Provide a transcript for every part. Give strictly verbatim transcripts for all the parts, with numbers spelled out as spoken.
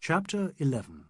Chapter eleven.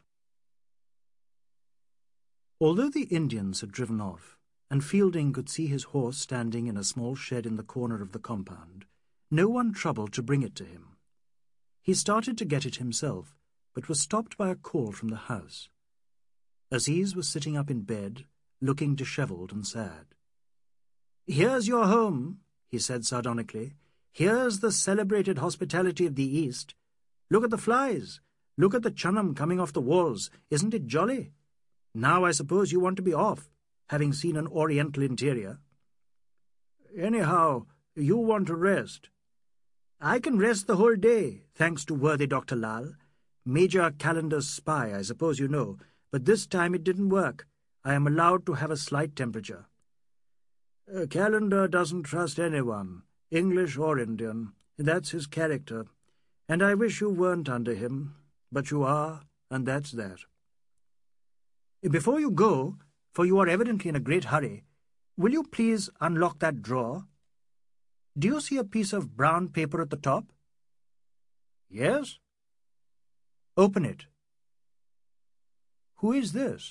Although the Indians had driven off, and Fielding could see his horse standing in a small shed in the corner of the compound, no one troubled to bring it to him. He started to get it himself, but was stopped by a call from the house. Aziz was sitting up in bed, looking dishevelled and sad. "Here's your home," he said sardonically. "Here's the celebrated hospitality of the East. Look at the flies. Look at the chunam coming off the walls. Isn't it jolly? Now I suppose you want to be off, having seen an Oriental interior. Anyhow, you want to rest. I can rest the whole day, thanks to worthy Doctor Lal. Major Calendar's spy, I suppose you know, but this time it didn't work. I am allowed to have a slight temperature. Uh, Calendar doesn't trust anyone, English or Indian. That's his character, and I wish you weren't under him, but you are, and that's that. Before you go, for you are evidently in a great hurry, will you please unlock that drawer? Do you see a piece of brown paper at the top? Yes. Open it. Who is this?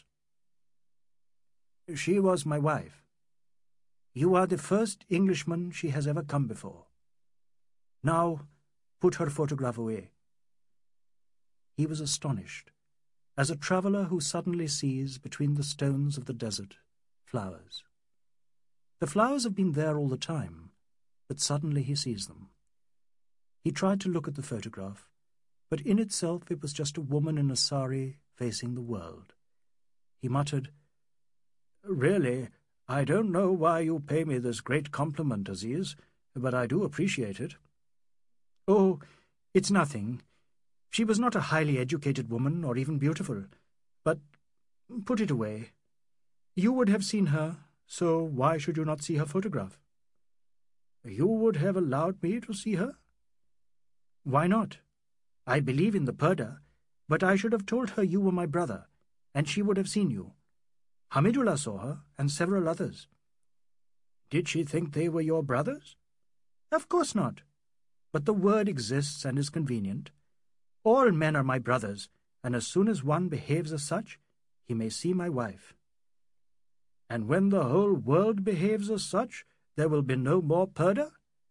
She was my wife. You are the first Englishman she has ever come before. Now, put her photograph away. He was astonished, as a traveller who suddenly sees, between the stones of the desert, flowers. The flowers have been there all the time, but suddenly he sees them. He tried to look at the photograph, but in itself it was just a woman in a sari facing the world. He muttered, "Really, I don't know why you pay me this great compliment, Aziz, but I do appreciate it." "Oh, it's nothing. She was not a highly educated woman, or even beautiful. But put it away. You would have seen her, so why should you not see her photograph?" "You would have allowed me to see her?" "Why not? I believe in the purdah, but I should have told her you were my brother, and she would have seen you. Hamidullah saw her, and several others." "Did she think they were your brothers?" "Of course not. But the word exists and is convenient. All men are my brothers, and as soon as one behaves as such, he may see my wife." "And when the whole world behaves as such, there will be no more purdah?"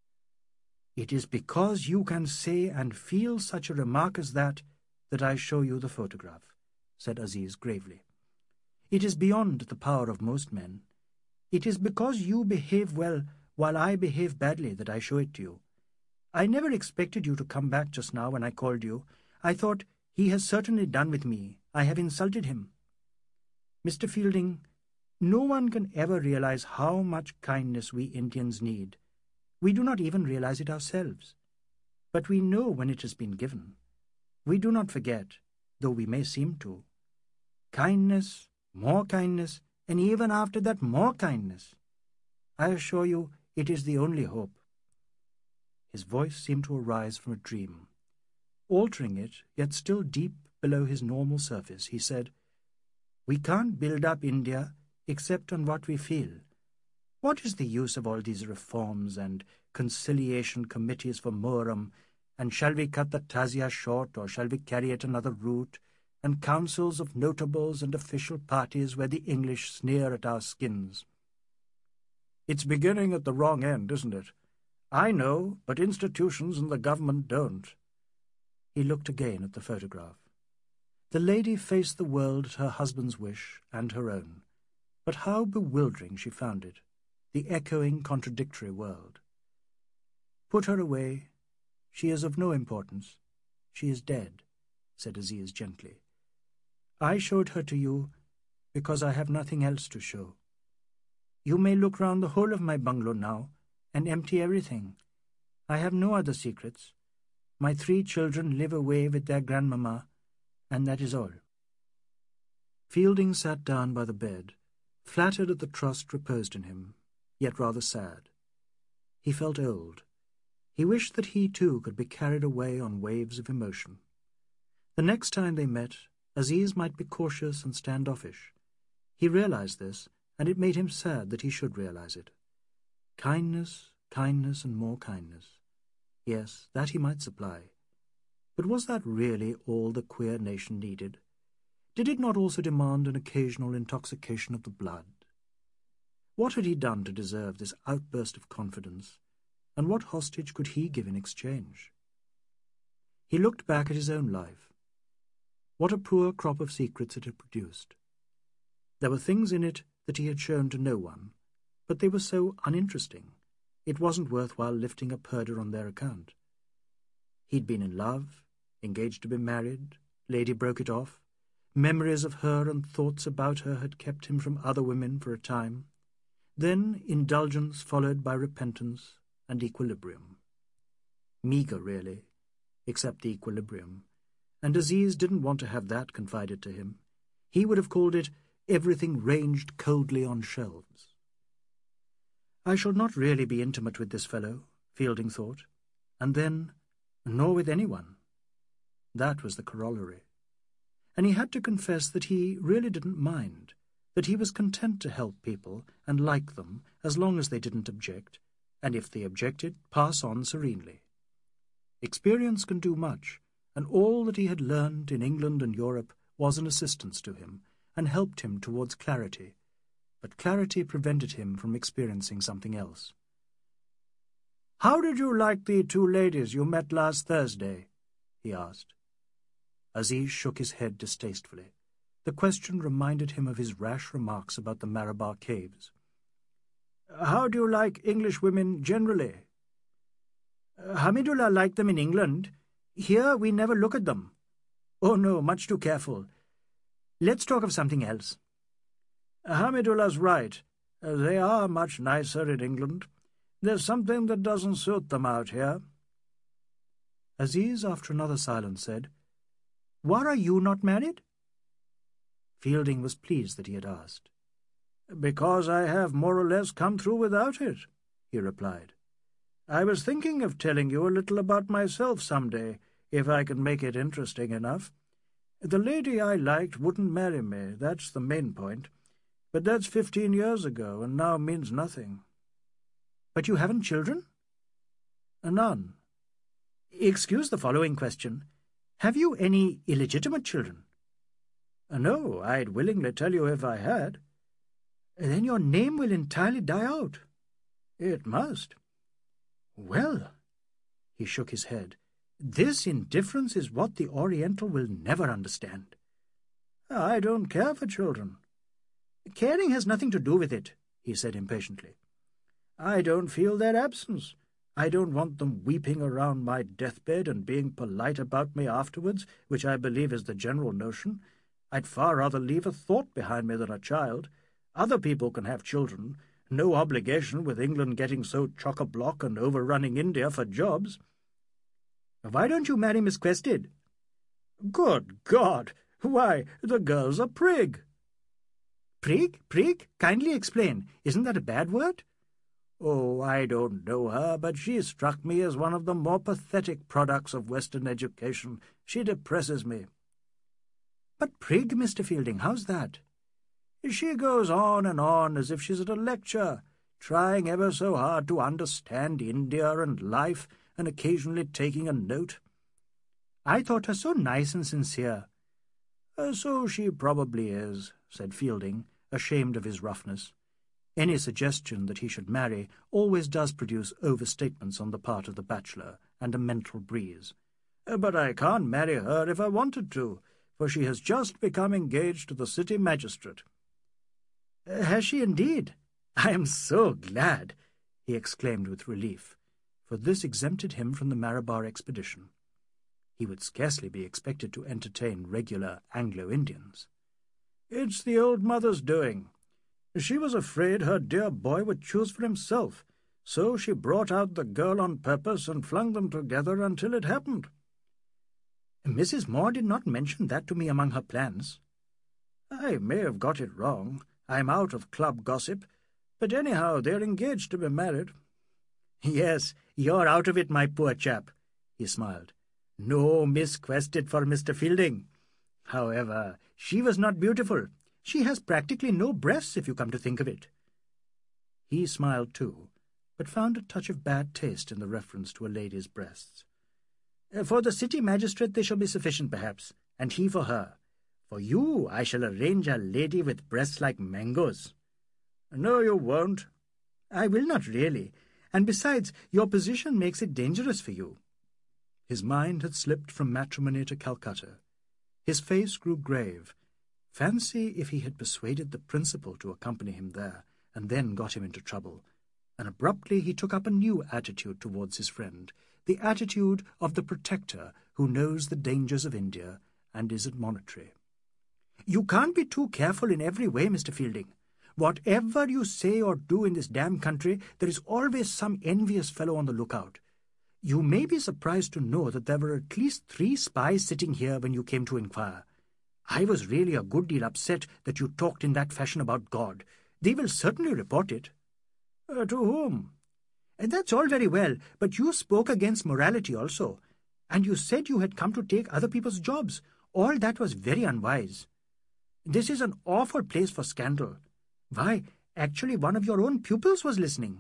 "It is because you can say and feel such a remark as that that I show you the photograph," said Aziz gravely. "It is beyond the power of most men. It is because you behave well while I behave badly that I show it to you. I never expected you to come back just now when I called you. I thought, he has certainly done with me. I have insulted him. Mister Fielding, no one can ever realize how much kindness we Indians need. We do not even realize it ourselves. But we know when it has been given. We do not forget, though we may seem to. Kindness, more kindness, and even after that more kindness. I assure you it is the only hope." His voice seemed to arise from a dream. Altering it, yet still deep below his normal surface, he said, "We can't build up India except on what we feel. What is the use of all these reforms and conciliation committees for Muharram, and shall we cut the Tazia short or shall we carry it another route, and councils of notables and official parties where the English sneer at our skins? It's beginning at the wrong end, isn't it? I know, but institutions and the government don't." He looked again at the photograph. The lady faced the world at her husband's wish and her own, but how bewildering she found it, the echoing, contradictory world. "Put her away. She is of no importance. She is dead," said Aziz gently. "I showed her to you because I have nothing else to show. You may look round the whole of my bungalow now and empty everything. I have no other secrets. My three children live away with their grandmamma, and that is all." Fielding sat down by the bed, flattered at the trust reposed in him, yet rather sad. He felt old. He wished that he too could be carried away on waves of emotion. The next time they met, Aziz might be cautious and standoffish. He realized this, and it made him sad that he should realize it. Kindness, kindness, and more kindness. Yes, that he might supply. But was that really all the queer nation needed? Did it not also demand an occasional intoxication of the blood? What had he done to deserve this outburst of confidence, and what hostage could he give in exchange? He looked back at his own life. What a poor crop of secrets it had produced. There were things in it that he had shown to no one, but they were so uninteresting, it wasn't worthwhile lifting a purdah on their account. He'd been in love, engaged to be married, lady broke it off. Memories of her and thoughts about her had kept him from other women for a time. Then indulgence followed by repentance and equilibrium. Meagre, really, except the equilibrium, and Aziz didn't want to have that confided to him. He would have called it everything ranged coldly on shelves. I shall not really be intimate with this fellow, Fielding thought, and then, nor with anyone. That was the corollary. And he had to confess that he really didn't mind, that he was content to help people and like them as long as they didn't object, and if they objected, pass on serenely. Experience can do much, and all that he had learned in England and Europe was an assistance to him, and helped him towards clarity, but clarity prevented him from experiencing something else. "How did you like the two ladies you met last Thursday?" he asked. Aziz shook his head distastefully. The question reminded him of his rash remarks about the Marabar caves. "How do you like English women generally?" "Hamidullah liked them in England. Here we never look at them. Oh no, much too careful. Let's talk of something else." "Hamidullah's right. They are much nicer in England. There's something that doesn't suit them out here." Aziz, after another silence, said, "Why are you not married?" Fielding was pleased that he had asked. "Because I have more or less come through without it," he replied. "I was thinking of telling you a little about myself some day, if I can make it interesting enough. The lady I liked wouldn't marry me, that's the main point. But that's fifteen years ago, and now means nothing." "But you haven't children?" "None." "Excuse the following question. Have you any illegitimate children?" "No, I'd willingly tell you if I had." "Then your name will entirely die out." "It must." "Well," he shook his head, "this indifference is what the Oriental will never understand." "I don't care for children." "Caring has nothing to do with it," he said impatiently. "I don't feel their absence. I don't want them weeping around my deathbed and being polite about me afterwards, which I believe is the general notion. I'd far rather leave a thought behind me than a child. Other people can have children. No obligation with England getting so chock-a-block and overrunning India for jobs." "Why don't you marry Miss Quested?" "Good God! Why, the girl's a prig." "Prig? Prig? Kindly explain. Isn't that a bad word?" "Oh, I don't know her, but she struck me as one of the more pathetic products of Western education. She depresses me." "But prig, Mister Fielding, how's that?" "She goes on and on as if she's at a lecture, trying ever so hard to understand India and life, and occasionally taking a note." "I thought her so nice and sincere." Uh, "So she probably is," said Fielding, ashamed of his roughness. Any suggestion that he should marry always does produce overstatements on the part of the bachelor and a mental breeze. "But I can't marry her if I wanted to, for she has just become engaged to the city magistrate." "Has she indeed? I am so glad," he exclaimed with relief, for this exempted him from the Marabar expedition. He would scarcely be expected to entertain regular Anglo-Indians. "It's the old mother's doing. She was afraid her dear boy would choose for himself, so she brought out the girl on purpose and flung them together until it happened." "Missus Moore did not mention that to me among her plans." "I may have got it wrong. I'm out of club gossip. But anyhow, they're engaged to be married." "Yes, you're out of it, my poor chap," he smiled. "No Miss Quested for Mister Fielding. However, she was not beautiful. She has practically no breasts, if you come to think of it." He smiled too, but found a touch of bad taste in the reference to a lady's breasts. For the city magistrate they shall be sufficient, perhaps, and he for her. For you I shall arrange a lady with breasts like mangoes. No, you won't. I will not really, and besides, your position makes it dangerous for you. His mind had slipped from matrimony to Calcutta. His face grew grave. Fancy if he had persuaded the principal to accompany him there, and then got him into trouble. And abruptly he took up a new attitude towards his friend, the attitude of the protector who knows the dangers of India and is admonitory. You can't be too careful in every way, Mister Fielding. Whatever you say or do in this damn country, there is always some envious fellow on the lookout. You may be surprised to know that there were at least three spies sitting here when you came to inquire. I was really a good deal upset that you talked in that fashion about God. They will certainly report it. Uh, to whom? And that's all very well, but you spoke against morality also, and you said you had come to take other people's jobs. All that was very unwise. This is an awful place for scandal. Why, actually one of your own pupils was listening.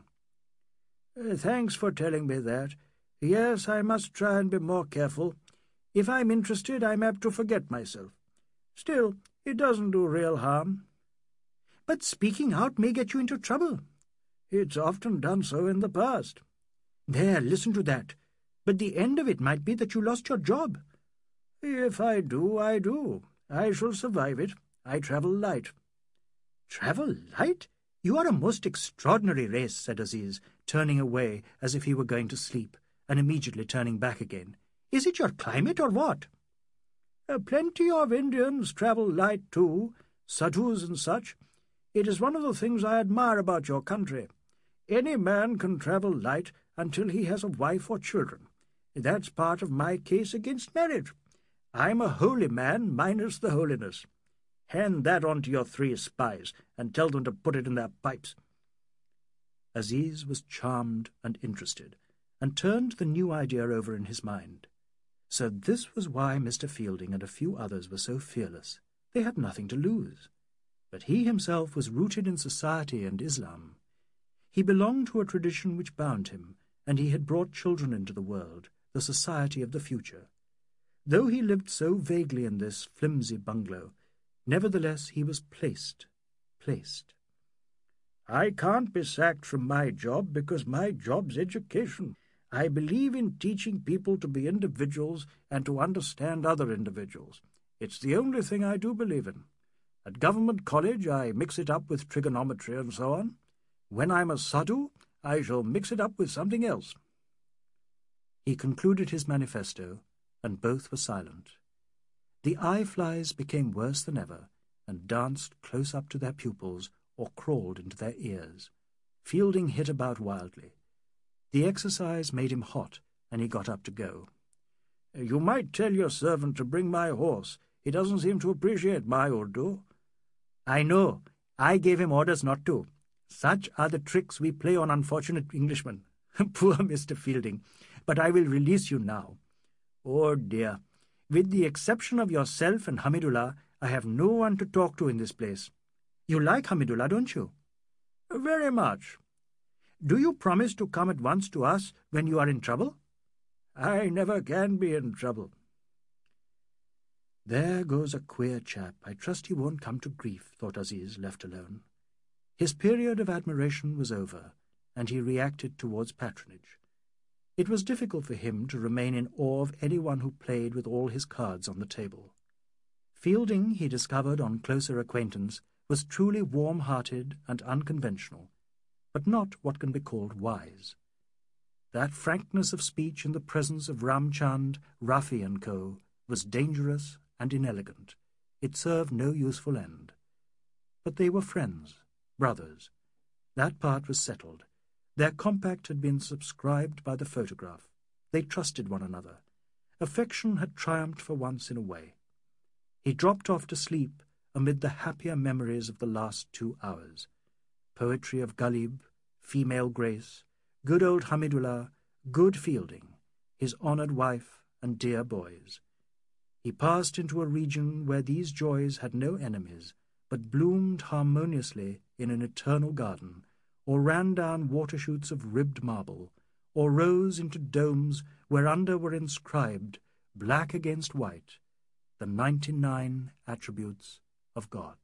Uh, thanks for telling me that. Yes, I must try and be more careful. If I'm interested, I'm apt to forget myself. Still, it doesn't do real harm. But speaking out may get you into trouble. It's often done so in the past. There, listen to that. But the end of it might be that you lost your job. If I do, I do. I shall survive it. I travel light. Travel light? You are a most extraordinary race, said Aziz, turning away as if he were going to sleep, and immediately turning back again. Is it your climate or what? Uh, plenty of Indians travel light too, sadhus and such. It is one of the things I admire about your country. Any man can travel light until he has a wife or children. That's part of my case against marriage. I'm a holy man minus the holiness. Hand that on to your three spies, and tell them to put it in their pipes. Aziz was charmed and interested, and turned the new idea over in his mind. So this was why Mister Fielding and a few others were so fearless. They had nothing to lose. But he himself was rooted in society and Islam. He belonged to a tradition which bound him, and he had brought children into the world, the society of the future. Though he lived so vaguely in this flimsy bungalow, nevertheless he was placed, placed. I can't be sacked from my job because my job's education. I believe in teaching people to be individuals and to understand other individuals. It's the only thing I do believe in. At government college I mix it up with trigonometry and so on. When I'm a sadhu, I shall mix it up with something else. He concluded his manifesto, and both were silent. The eye-flies became worse than ever, and danced close up to their pupils or crawled into their ears. Fielding hit about wildly. The exercise made him hot, and he got up to go. You might tell your servant to bring my horse. He doesn't seem to appreciate my Urdu. I know. I gave him orders not to. Such are the tricks we play on unfortunate Englishmen. Poor Mister Fielding. But I will release you now. Oh, dear. With the exception of yourself and Hamidullah, I have no one to talk to in this place. You like Hamidullah, don't you? Very much. Do you promise to come at once to us when you are in trouble? I never can be in trouble. There goes a queer chap. I trust he won't come to grief, thought Aziz, left alone. His period of admiration was over, and he reacted towards patronage. It was difficult for him to remain in awe of anyone who played with all his cards on the table. Fielding, he discovered on closer acquaintance, was truly warm-hearted and unconventional, but not what can be called wise. That frankness of speech in the presence of Ramchand, Rafi and Co. was dangerous and inelegant. It served no useful end. But they were friends, brothers. That part was settled. Their compact had been subscribed by the photograph. They trusted one another. Affection had triumphed for once in a way. He dropped off to sleep amid the happier memories of the last two hours. Poetry of Ghalib, female grace, good old Hamidullah, good Fielding, his honoured wife and dear boys. He passed into a region where these joys had no enemies, but bloomed harmoniously in an eternal garden, or ran down water-shoots of ribbed marble, or rose into domes whereunder were inscribed, black against white, the ninety-nine attributes of God.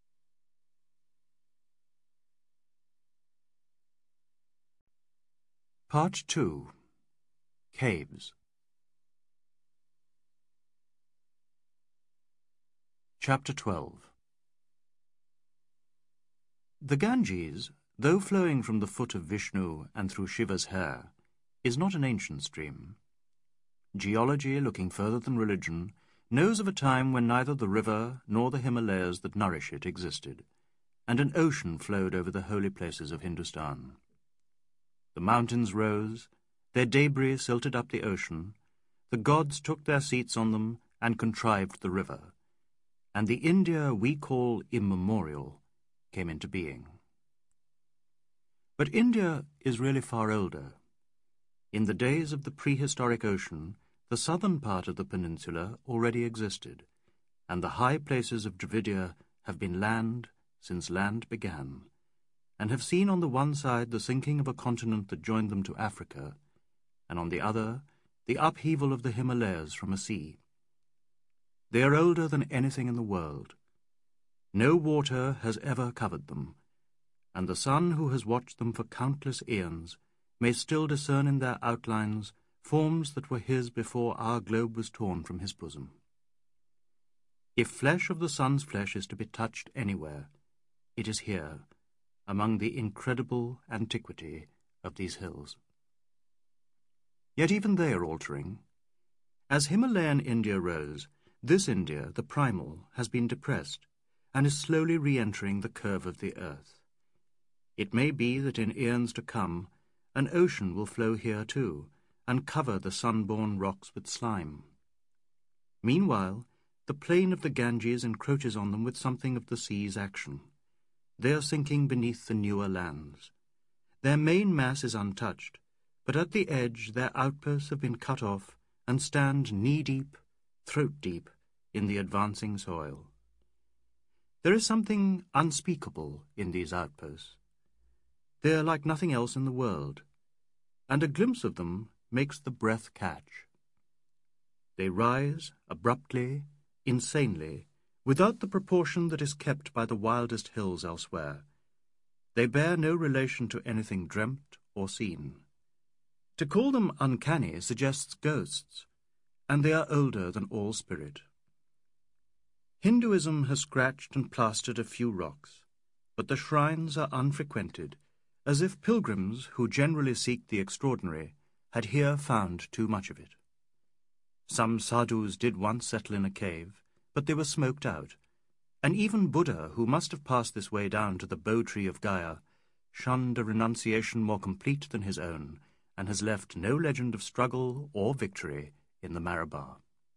Part two. Caves. Chapter twelve. The Ganges, though flowing from the foot of Vishnu and through Shiva's hair, is not an ancient stream. Geology, looking further than religion, knows of a time when neither the river nor the Himalayas that nourish it existed, and an ocean flowed over the holy places of Hindustan. The mountains rose, their debris silted up the ocean, the gods took their seats on them and contrived the river, and the India we call immemorial came into being. But India is really far older. In the days of the prehistoric ocean, the southern part of the peninsula already existed, and the high places of Dravidia have been land since land began, and have seen on the one side the sinking of a continent that joined them to Africa, and on the other the upheaval of the Himalayas from a sea. They are older than anything in the world. No water has ever covered them, and the sun who has watched them for countless eons may still discern in their outlines forms that were his before our globe was torn from his bosom. If flesh of the sun's flesh is to be touched anywhere, it is here, among the incredible antiquity of these hills. Yet even they are altering. As Himalayan India rose, this India, the primal, has been depressed, and is slowly re-entering the curve of the earth. It may be that in eons to come, an ocean will flow here too, and cover the sun-born rocks with slime. Meanwhile, the plain of the Ganges encroaches on them with something of the sea's action. They are sinking beneath the newer lands. Their main mass is untouched, but at the edge their outposts have been cut off and stand knee-deep, throat-deep in the advancing soil. There is something unspeakable in these outposts. They are like nothing else in the world, and a glimpse of them makes the breath catch. They rise abruptly, insanely, without the proportion that is kept by the wildest hills elsewhere. They bear no relation to anything dreamt or seen. To call them uncanny suggests ghosts, and they are older than all spirit. Hinduism has scratched and plastered a few rocks, but the shrines are unfrequented, as if pilgrims who generally seek the extraordinary had here found too much of it. Some sadhus did once settle in a cave, but they were smoked out, and even Buddha, who must have passed this way down to the bow-tree of Gaya, shunned a renunciation more complete than his own, and has left no legend of struggle or victory in the Malabar.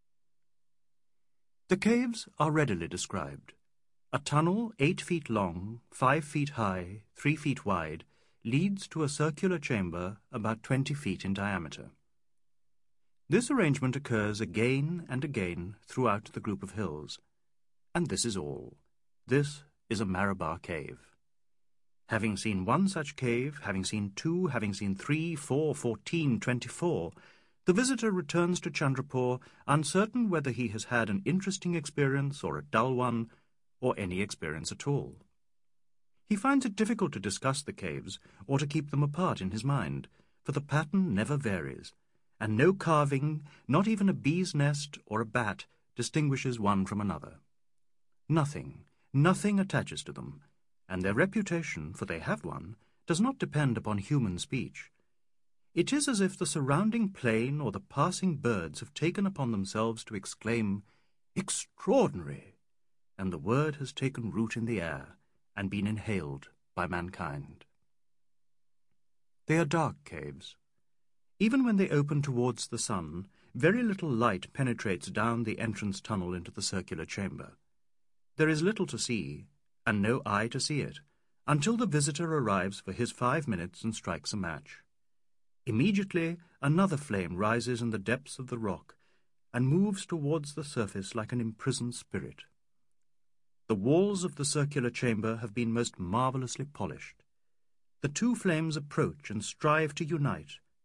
The caves are readily described. A tunnel eight feet long, five feet high, three feet wide, leads to a circular chamber about twenty feet in diameter. This arrangement occurs again and again throughout the group of hills, and this is all. This is a Malabar cave. Having seen one such cave, having seen two, having seen three, four, fourteen, twenty-four, the visitor returns to Chandrapur uncertain whether he has had an interesting experience or a dull one, or any experience at all. He finds it difficult to discuss the caves or to keep them apart in his mind, for the pattern never varies, and no carving, not even a bee's nest or a bat, distinguishes one from another. Nothing, nothing attaches to them, and their reputation, for they have one, does not depend upon human speech. It is as if the surrounding plain or the passing birds have taken upon themselves to exclaim, "Extraordinary!" and the word has taken root in the air and been inhaled by mankind. They are dark caves. Even when they open towards the sun, very little light penetrates down the entrance tunnel into the circular chamber. There is little to see, and no eye to see it, until the visitor arrives for his five minutes and strikes a match. Immediately another flame rises in the depths of the rock, and moves towards the surface like an imprisoned spirit. The walls of the circular chamber have been most marvellously polished. The two flames approach and strive to unite,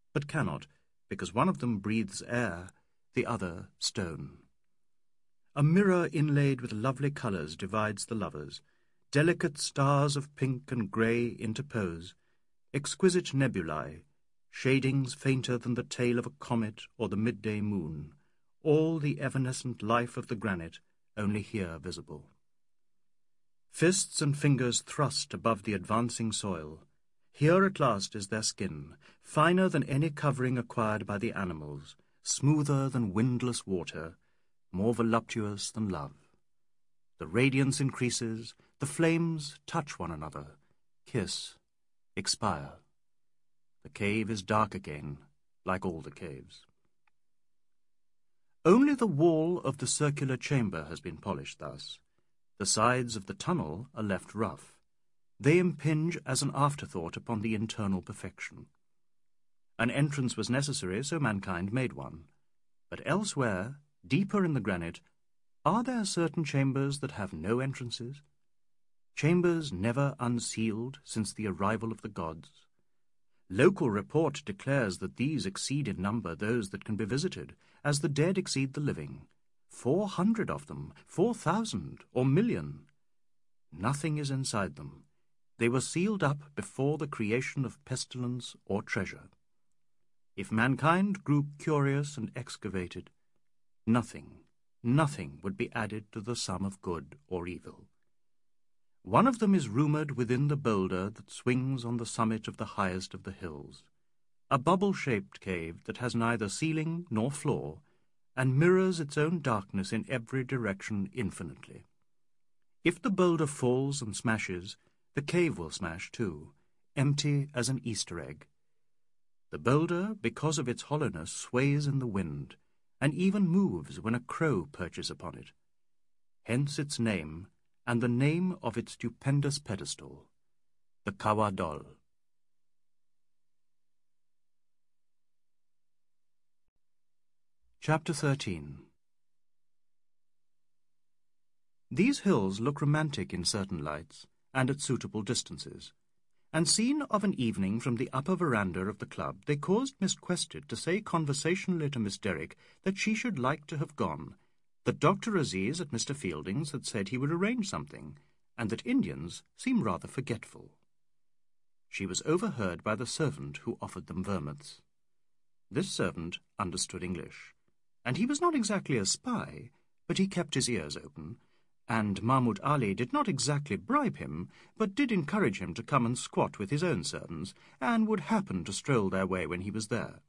but cannot, because one of them breathes air, the other stone. A mirror inlaid with lovely colours divides the lovers. Delicate stars of pink and grey interpose, exquisite nebulae, shadings fainter than the tail of a comet or the midday moon, all the evanescent life of the granite, only here visible. Fists and fingers thrust above the advancing soil. Here at last is their skin, finer than any covering acquired by the animals, smoother than windless water, more voluptuous than love. The radiance increases, the flames touch one another, kiss, expire. The cave is dark again, like all the caves. Only the wall of the circular chamber has been polished thus. The sides of the tunnel are left rough. They impinge as an afterthought upon the internal perfection. An entrance was necessary, so mankind made one. But elsewhere, deeper in the granite, are there certain chambers that have no entrances? Chambers never unsealed since the arrival of the gods. Local report declares that these exceed in number those that can be visited, as the dead exceed the living. Four hundred of them, four thousand, or million. Nothing is inside them. They were sealed up before the creation of pestilence or treasure. If mankind grew curious and excavated, nothing, nothing would be added to the sum of good or evil. One of them is rumoured within the boulder that swings on the summit of the highest of the hills, a bubble-shaped cave that has neither ceiling nor floor, and mirrors its own darkness in every direction infinitely. If the boulder falls and smashes, the cave will smash too, empty as an Easter egg. The boulder, because of its hollowness, sways in the wind, and even moves when a crow perches upon it. Hence its name, and the name of its stupendous pedestal, the Kawa Dol. Chapter thirteen. These hills look romantic in certain lights, and at suitable distances, and seen of an evening from the upper veranda of the club, they caused Miss Quested to say conversationally to Miss Derrick that she should like to have gone, that Doctor Aziz at Mister Fielding's had said he would arrange something, and that Indians seem rather forgetful. She was overheard by the servant who offered them vermouths. This servant understood English, and he was not exactly a spy, but he kept his ears open, and Mahmud Ali did not exactly bribe him, but did encourage him to come and squat with his own servants, and would happen to stroll their way when he was there.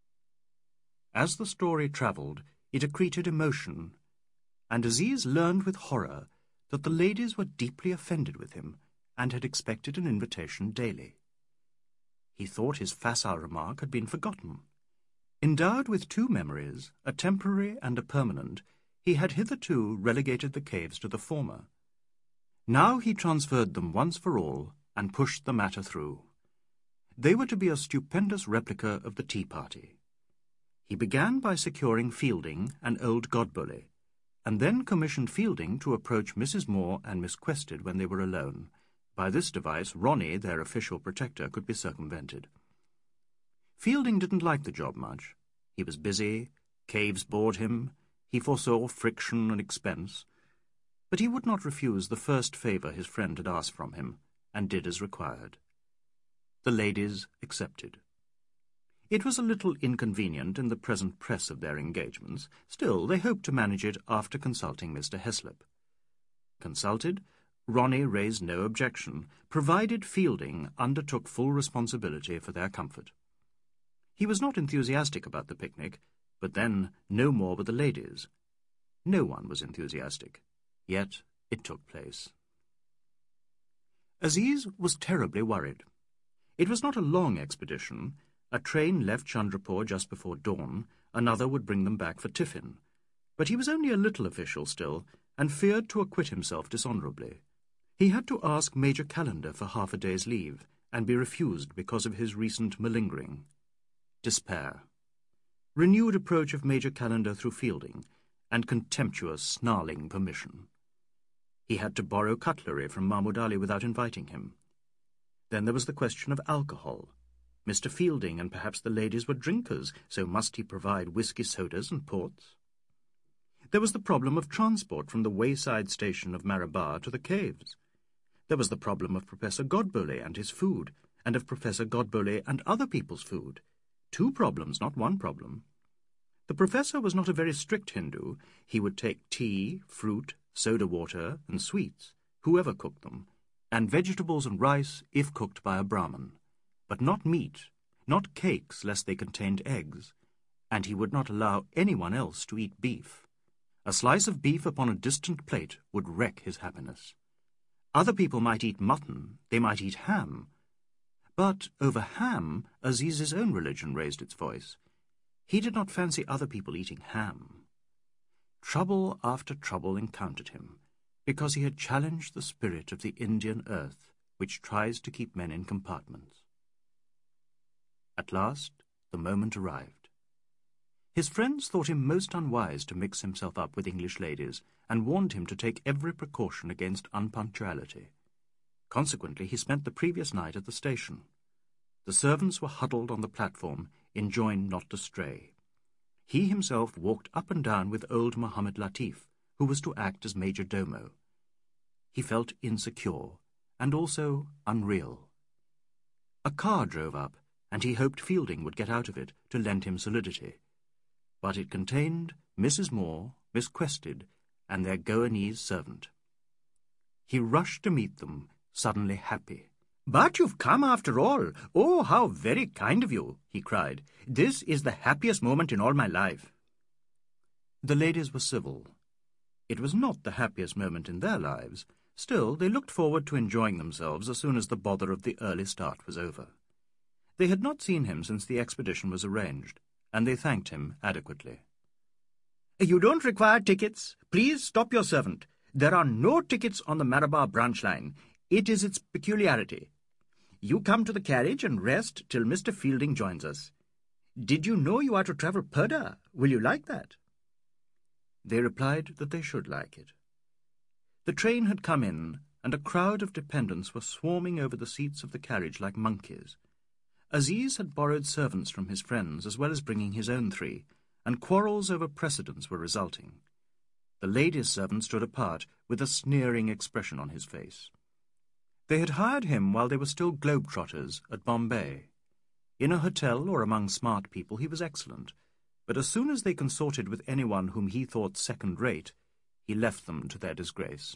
As the story travelled, it accreted emotion, and Aziz learned with horror that the ladies were deeply offended with him, and had expected an invitation daily. He thought his facile remark had been forgotten. Endowed with two memories, a temporary and a permanent, he had hitherto relegated the caves to the former. Now he transferred them once for all, and pushed the matter through. They were to be a stupendous replica of the tea party. He began by securing Fielding and old Godbole, and then commissioned Fielding to approach Missus Moore and Miss Quested when they were alone. By this device, Ronnie, their official protector, could be circumvented. Fielding didn't like the job much. He was busy, caves bored him, he foresaw friction and expense, but he would not refuse the first favour his friend had asked from him, and did as required. The ladies accepted. It was a little inconvenient in the present press of their engagements, still they hoped to manage it after consulting Mister Heslop. Consulted, Ronnie raised no objection, provided Fielding undertook full responsibility for their comfort. He was not enthusiastic about the picnic, but then no more were the ladies. No one was enthusiastic, yet it took place. Aziz was terribly worried. It was not a long expedition. A train left Chandrapur just before dawn, another would bring them back for tiffin. But he was only a little official still, and feared to acquit himself dishonourably. He had to ask Major Calendar for half a day's leave, and be refused because of his recent malingering. Despair. Renewed approach of Major Calendar through Fielding, and contemptuous, snarling permission. He had to borrow cutlery from Mahmud Ali without inviting him. Then there was the question of alcohol. Mister Fielding and perhaps the ladies were drinkers, so must he provide whisky sodas and ports? There was the problem of transport from the wayside station of Marabar to the caves. There was the problem of Professor Godbole and his food, and of Professor Godbole and other people's food. Two problems, not one problem. The professor was not a very strict Hindu. He would take tea, fruit, soda water, and sweets, whoever cooked them, and vegetables and rice if cooked by a Brahmin, but not meat, not cakes lest they contained eggs, and he would not allow anyone else to eat beef. A slice of beef upon a distant plate would wreck his happiness. Other people might eat mutton, they might eat ham, but over ham Aziz's own religion raised its voice. He did not fancy other people eating ham. Trouble after trouble encountered him, because he had challenged the spirit of the Indian earth, which tries to keep men in compartments. At last the moment arrived. His friends thought him most unwise to mix himself up with English ladies, and warned him to take every precaution against unpunctuality. Consequently, he spent the previous night at the station. The servants were huddled on the platform, enjoined not to stray. He himself walked up and down with old Mohammed Latif, who was to act as major domo. He felt insecure, and also unreal. A car drove up, and he hoped Fielding would get out of it to lend him solidity. But it contained Missus Moore, Miss Quested, and their Goanese servant. He rushed to meet them, suddenly happy. "But you've come after all! Oh, how very kind of you!" he cried. "This is the happiest moment in all my life." The ladies were civil. It was not the happiest moment in their lives. Still, they looked forward to enjoying themselves as soon as the bother of the early start was over. They had not seen him since the expedition was arranged, and they thanked him adequately. "You don't require tickets. Please stop your servant. There are no tickets on the Marabar branch line. It is its peculiarity. You come to the carriage and rest till Mister Fielding joins us. Did you know you are to travel Purdah? Will you like that?" They replied that they should like it. The train had come in, and a crowd of dependents were swarming over the seats of the carriage like monkeys. Aziz had borrowed servants from his friends, as well as bringing his own three, and quarrels over precedence were resulting. The ladies' servant stood apart, with a sneering expression on his face. They had hired him while they were still globe-trotters at Bombay. In a hotel or among smart people he was excellent, but as soon as they consorted with anyone whom he thought second-rate, he left them to their disgrace.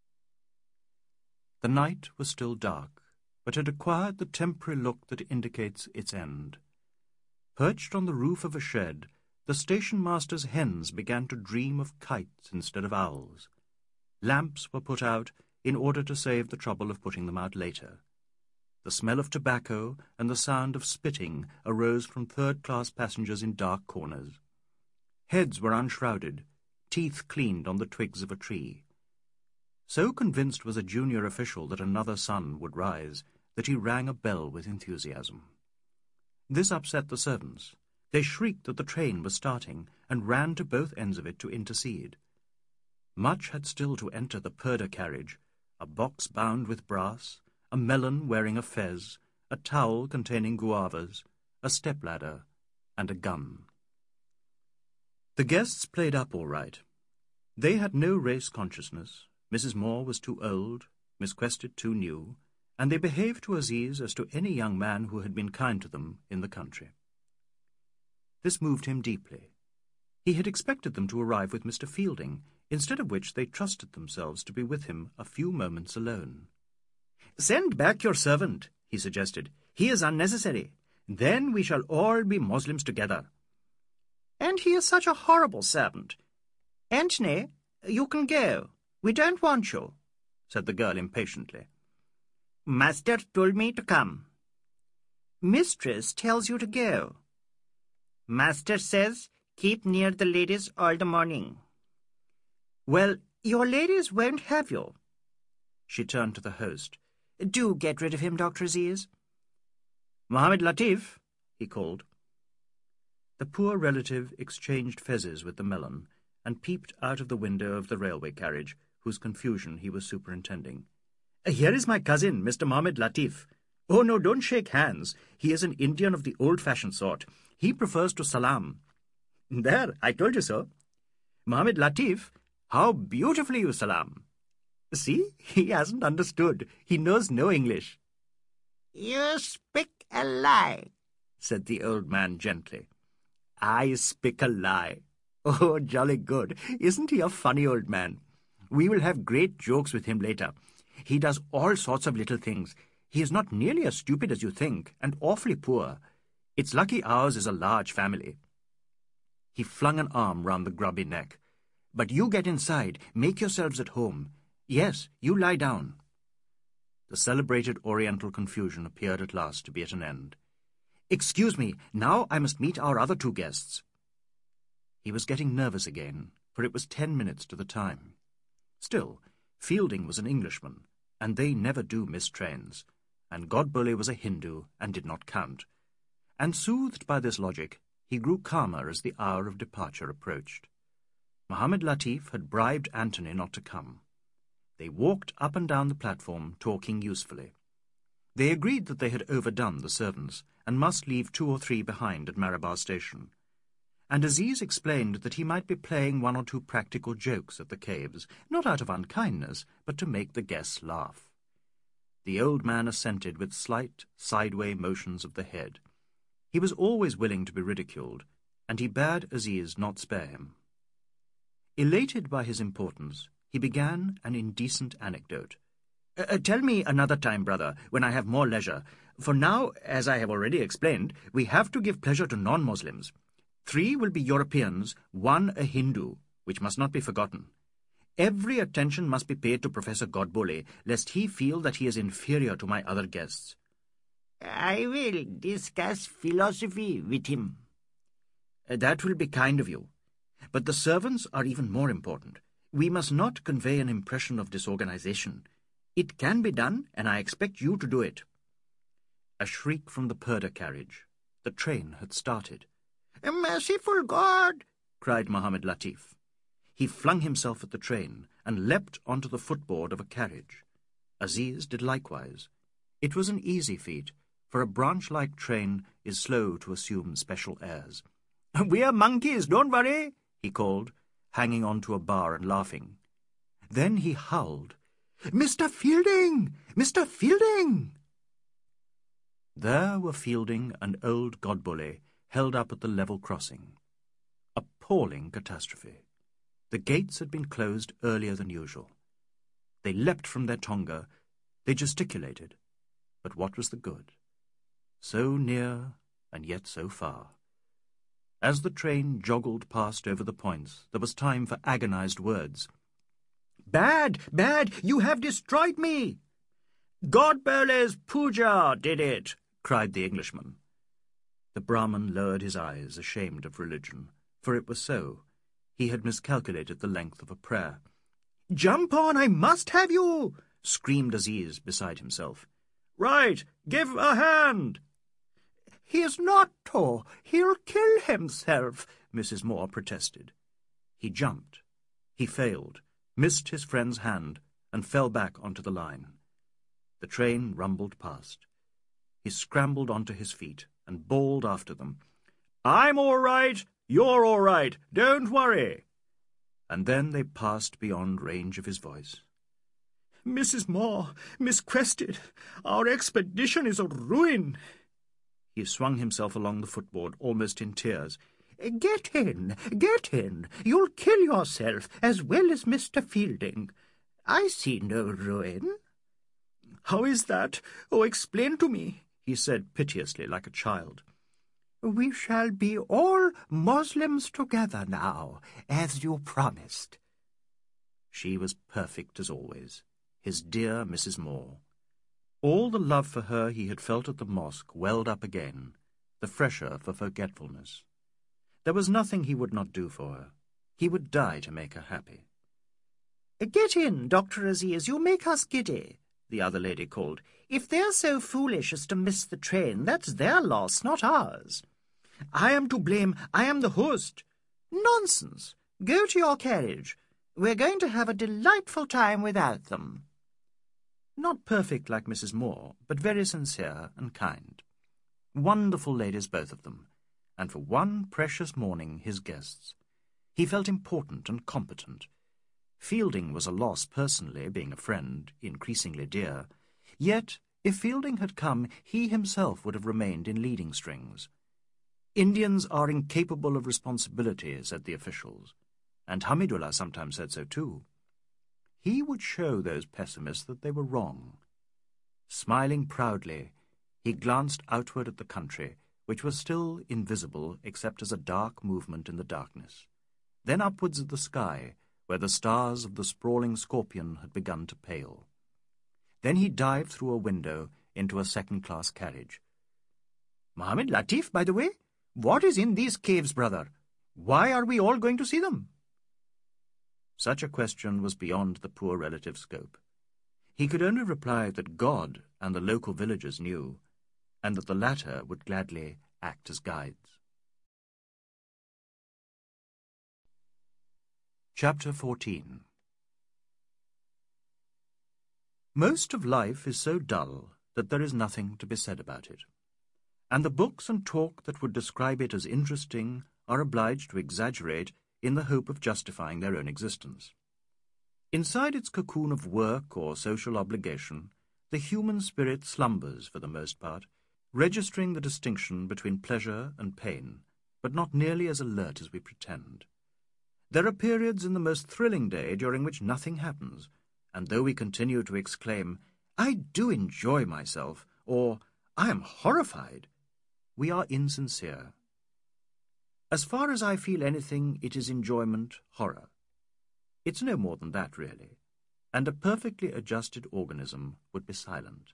The night was still dark, but had acquired the temporary look that indicates its end. Perched on the roof of a shed, the station-master's hens began to dream of kites instead of owls. Lamps were put out in order to save the trouble of putting them out later. The smell of tobacco and the sound of spitting arose from third-class passengers in dark corners. Heads were unshrouded, teeth cleaned on the twigs of a tree. So convinced was a junior official that another sun would rise, that he rang a bell with enthusiasm. This upset the servants. They shrieked that the train was starting, and ran to both ends of it to intercede. Much had still to enter the Purdah carriage, a box bound with brass, a melon wearing a fez, a towel containing guavas, a step-ladder, and a gun. The guests played up all right. They had no race consciousness. Missus Moore was too old, Miss Quested too new, and they behaved to Aziz as to any young man who had been kind to them in the country. This moved him deeply. He had expected them to arrive with Mister Fielding, instead of which they trusted themselves to be with him a few moments alone. "Send back your servant," he suggested. "He is unnecessary. Then we shall all be Moslems together." "And he is such a horrible servant. Antony, you can go. We don't want you," said the girl impatiently. "Master told me to come." "Mistress tells you to go." "Master says keep near the ladies all the morning." "Well, your ladies won't have you." She turned to the host. "Do get rid of him, Doctor Aziz." "Mohammed Latif," he called. The poor relative exchanged fezes with the melon, and peeped out of the window of the railway carriage, whose confusion he was superintending. "Here is my cousin, Mister Mohammed Latif. "Oh, no, don't shake hands. He is an Indian of the old-fashioned sort. He prefers to salam." "There, I told you so. Mohammed Latif, how beautifully you salam." "See, he hasn't understood. He knows no English." "You speak a lie," said the old man gently. "I speak a lie. Oh, jolly good. Isn't he a funny old man? We will have great jokes with him later. He does all sorts of little things. He is not nearly as stupid as you think, and awfully poor. It's lucky ours is a large family." He flung an arm round the grubby neck. "But you get inside. Make yourselves at home. Yes, you lie down." The celebrated Oriental confusion appeared at last to be at an end. "Excuse me, now I must meet our other two guests." He was getting nervous again, for it was ten minutes to the time. Still, Fielding was an Englishman, and they never do miss trains, and Godbole was a Hindu and did not count. And soothed by this logic, he grew calmer as the hour of departure approached. Mohammed Latif had bribed Anthony not to come. They walked up and down the platform, talking usefully. They agreed that they had overdone the servants, and must leave two or three behind at Marabar Station. And Aziz explained that he might be playing one or two practical jokes at the caves, not out of unkindness, but to make the guests laugh. The old man assented with slight, sideway motions of the head. He was always willing to be ridiculed, and he bade Aziz not spare him. Elated by his importance, he began an indecent anecdote. Uh, tell me another time, brother, when I have more leisure. For now, as I have already explained, we have to give pleasure to non-Muslims. Three will be Europeans, one a Hindu, which must not be forgotten. Every attention must be paid to Professor Godbole, lest he feel that he is inferior to my other guests. "I will discuss philosophy with him." Uh, that will be kind of you. But the servants are even more important. We must not convey an impression of disorganization. It can be done, and I expect you to do it. A shriek from the Purdah carriage. The train had started. "Merciful God!" cried Mohammed Latif. He flung himself at the train and leapt onto the footboard of a carriage. Aziz did likewise. It was an easy feat, for a branch-like train is slow to assume special airs. "We're monkeys, don't worry," he called, hanging on to a bar and laughing. Then he howled, "Mister Fielding! Mister Fielding!" There were Fielding and old Godbole held up at the level crossing. Appalling catastrophe. The gates had been closed earlier than usual. They leapt from their tonga, they gesticulated, but what was the good? So near, and yet so far. As the train joggled past over the points, there was time for agonized words. "Bad, bad, you have destroyed me!" "Godbole's puja did it," cried the Englishman. The Brahmin lowered his eyes, ashamed of religion, for it was so. He had miscalculated the length of a prayer. "Jump on, I must have you!" screamed Aziz, beside himself. "Right, give a hand!" "He's not to. He'll kill himself," Missus Moore protested. He jumped. He failed, missed his friend's hand, and fell back onto the line. The train rumbled past. He scrambled onto his feet and bawled after them, "I'm all right, you're all right, don't worry." And then they passed beyond range of his voice. "Missus Moore, Miss Crested, our expedition is a ruin." He swung himself along the footboard, almost in tears. "Get in, get in. You'll kill yourself as well as Mister Fielding. I see no ruin." "How is that? Oh, explain to me," he said piteously like a child. "We shall be all Moslems together now, as you promised." She was perfect as always, his dear Missus Moore. All the love for her he had felt at the mosque welled up again, the fresher for forgetfulness. There was nothing he would not do for her. He would die to make her happy. "Get in, Doctor Aziz, you make us giddy," the other lady called. "If they're so foolish as to miss the train, that's their loss, not ours." "I am to blame. I am the host." "Nonsense. Go to your carriage. We're going to have a delightful time without them." Not perfect like Missus Moore, but very sincere and kind. Wonderful ladies, both of them, and for one precious morning his guests. He felt important and competent. Fielding was a loss personally, being a friend, increasingly dear. Yet, if Fielding had come, he himself would have remained in leading strings. Indians are incapable of responsibility, said the officials, and Hamidullah sometimes said so too. He would show those pessimists that they were wrong. Smiling proudly, he glanced outward at the country, which was still invisible except as a dark movement in the darkness, then upwards at the sky, where the stars of the sprawling Scorpion had begun to pale. Then he dived through a window into a second-class carriage. "Mohammed Latif, by the way, what is in these caves, brother? Why are we all going to see them?" Such a question was beyond the poor relative's scope. He could only reply that God and the local villagers knew, and that the latter would gladly act as guides. Chapter fourteen. Most of life is so dull that there is nothing to be said about it, and the books and talk that would describe it as interesting are obliged to exaggerate in the hope of justifying their own existence. Inside its cocoon of work or social obligation, the human spirit slumbers for the most part, registering the distinction between pleasure and pain, but not nearly as alert as we pretend. There are periods in the most thrilling day during which nothing happens, and though we continue to exclaim, "I do enjoy myself," or "I am horrified," we are insincere. As far as I feel anything, it is enjoyment, horror. It's no more than that, really, and a perfectly adjusted organism would be silent.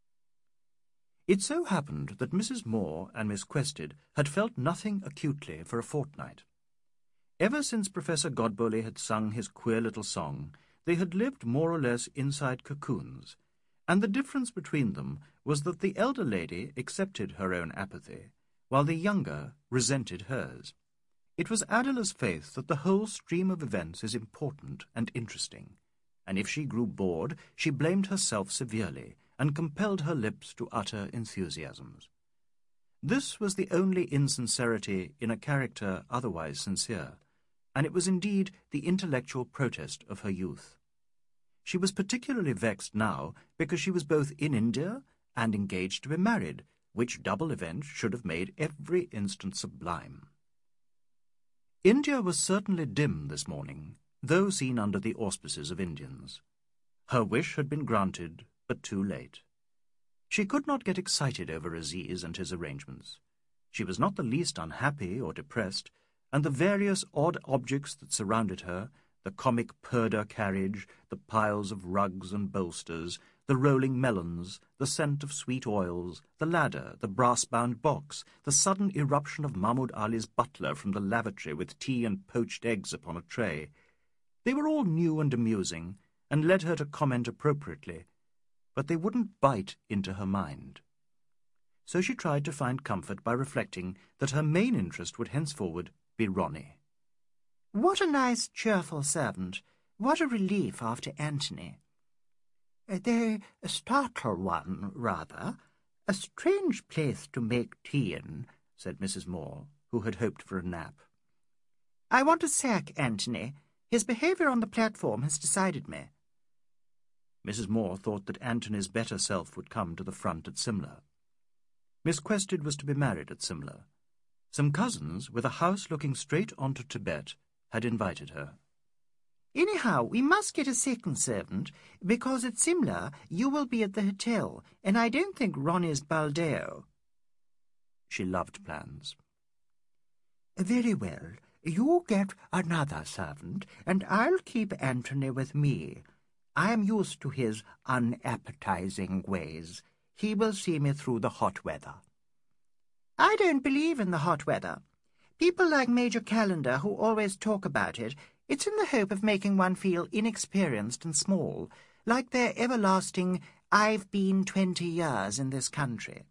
It so happened that Missus Moore and Miss Quested had felt nothing acutely for a fortnight. Ever since Professor Godbole had sung his queer little song, they had lived more or less inside cocoons, and the difference between them was that the elder lady accepted her own apathy, while the younger resented hers. It was Adela's faith that the whole stream of events is important and interesting, and if she grew bored, she blamed herself severely and compelled her lips to utter enthusiasms. This was the only insincerity in a character otherwise sincere, and it was indeed the intellectual protest of her youth. She was particularly vexed now because she was both in India and engaged to be married, which double event should have made every instant sublime. India was certainly dim this morning, though seen under the auspices of Indians. Her wish had been granted, but too late. She could not get excited over Aziz and his arrangements. She was not the least unhappy or depressed, and the various odd objects that surrounded her, the comic Purdah carriage, the piles of rugs and bolsters, the rolling melons, the scent of sweet oils, the ladder, the brass-bound box, the sudden eruption of Mahmud Ali's butler from the lavatory with tea and poached eggs upon a tray. They were all new and amusing, and led her to comment appropriately, but they wouldn't bite into her mind. So she tried to find comfort by reflecting that her main interest would henceforward be Ronnie. What a nice, cheerful servant. What a relief after Anthony. They startle one, rather. A strange place to make tea in, said Missus Moore, who had hoped for a nap. I want to sack Anthony. His behaviour on the platform has decided me. Missus Moore thought that Anthony's better self would come to the front at Simla. Miss Quested was to be married at Simla. Some cousins, with a house looking straight onto Tibet, had invited her. Anyhow, we must get a second servant, because at Simla you will be at the hotel, and I don't think Ronnie's Baldeo. She loved plans. Very well. You get another servant, and I'll keep Anthony with me. I am used to his unappetizing ways. He will see me through the hot weather. I don't believe in the hot weather. People like Major Calendar, who always talk about it, it's in the hope of making one feel inexperienced and small, like their everlasting, I've been twenty years in this country.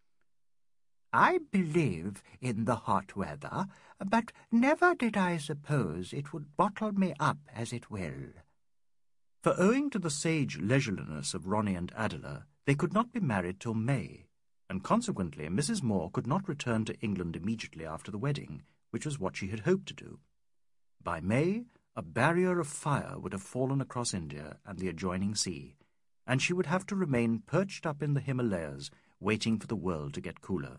I believe in the hot weather, but never did I suppose it would bottle me up as it will. For owing to the sage leisureliness of Ronnie and Adela, they could not be married till May, and consequently Missus Moore could not return to England immediately after the wedding, which was what she had hoped to do. By May, a barrier of fire would have fallen across India and the adjoining sea, and she would have to remain perched up in the Himalayas, waiting for the world to get cooler.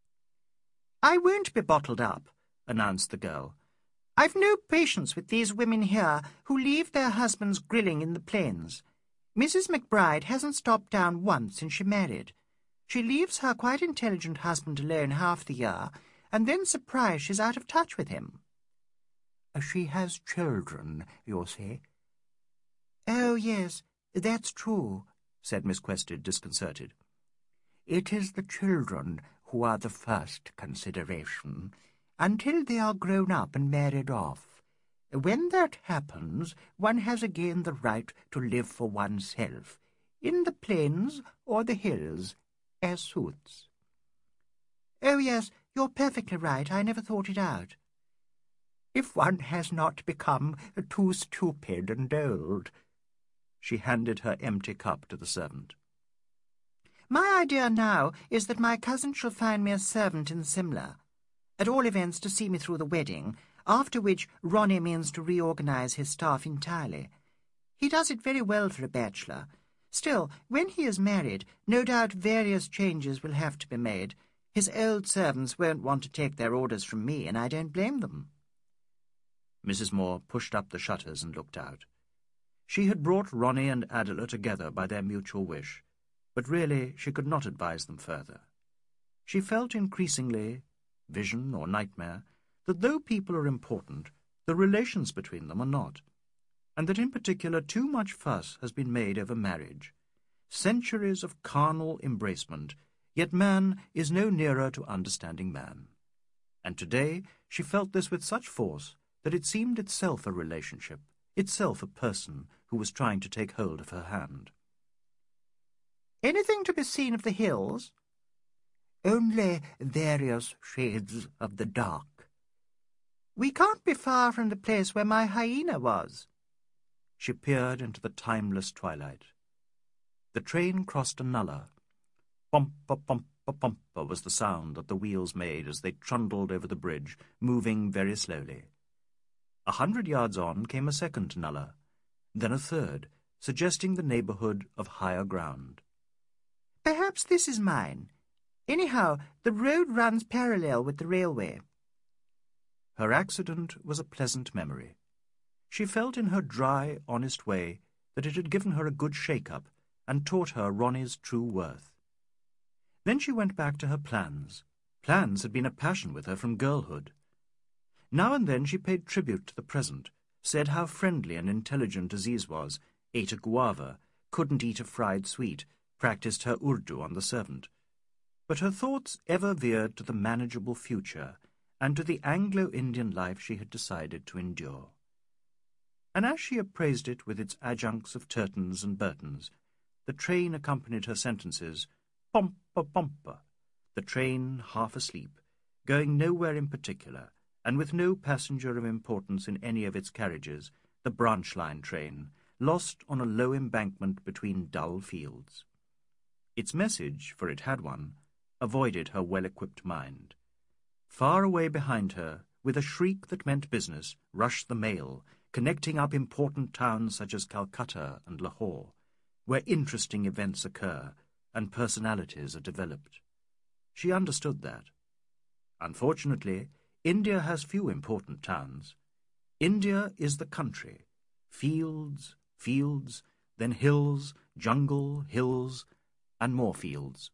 "I won't be bottled up," announced the girl. "I've no patience with these women here who leave their husbands grilling in the plains. Missus McBride hasn't stopped down once since she married. She leaves her quite intelligent husband alone half the year, and then surprised she's out of touch with him." "She has children, you say?" "Oh, yes, that's true," said Miss Quested, disconcerted. "It is the children who are the first consideration, until they are grown up and married off. When that happens, one has again the right to live for oneself, in the plains or the hills, as suits." "Oh, yes, you're perfectly right. I never thought it out." "If one has not become too stupid and old." She handed her empty cup to the servant. "My idea now is that my cousin shall find me a servant in Simla, at all events to see me through the wedding, after which Ronnie means to reorganize his staff entirely. He does it very well for a bachelor. Still, when he is married, no doubt various changes will have to be made. His old servants won't want to take their orders from me, and I don't blame them." Missus Moore pushed up the shutters and looked out. She had brought Ronnie and Adela together by their mutual wish, but really she could not advise them further. She felt increasingly, vision or nightmare, that though people are important, the relations between them are not, and that in particular too much fuss has been made over marriage. Centuries of carnal embracement, yet man is no nearer to understanding man. And today she felt this with such force that it seemed itself a relationship, itself a person who was trying to take hold of her hand. "Anything to be seen of the hills?" "Only various shades of the dark." "We can't be far from the place where my hyena was." She peered into the timeless twilight. The train crossed a nullah. Bumper-bumper-bumper was the sound that the wheels made as they trundled over the bridge, moving very slowly. A hundred yards on came a second nullah, then a third, suggesting the neighbourhood of higher ground. "Perhaps this is mine. Anyhow, the road runs parallel with the railway." Her accident was a pleasant memory. She felt in her dry, honest way that it had given her a good shake-up and taught her Ronnie's true worth. Then she went back to her plans. Plans had been a passion with her from girlhood. Now and then she paid tribute to the present, said how friendly and intelligent Aziz was, ate a guava, couldn't eat a fried sweet, practised her Urdu on the servant. But her thoughts ever veered to the manageable future and to the Anglo-Indian life she had decided to endure. And as she appraised it with its adjuncts of Turtons and Burtons, the train accompanied her sentences, "Pompa-pompa," the train half asleep, going nowhere in particular, and with no passenger of importance in any of its carriages, the branch line train, lost on a low embankment between dull fields. Its message, for it had one, avoided her well-equipped mind. Far away behind her, with a shriek that meant business, rushed the mail, connecting up important towns such as Calcutta and Lahore, where interesting events occur and personalities are developed. She understood that. Unfortunately, India has few important towns. India is the country. Fields, fields, then hills, jungle, hills, and more fields.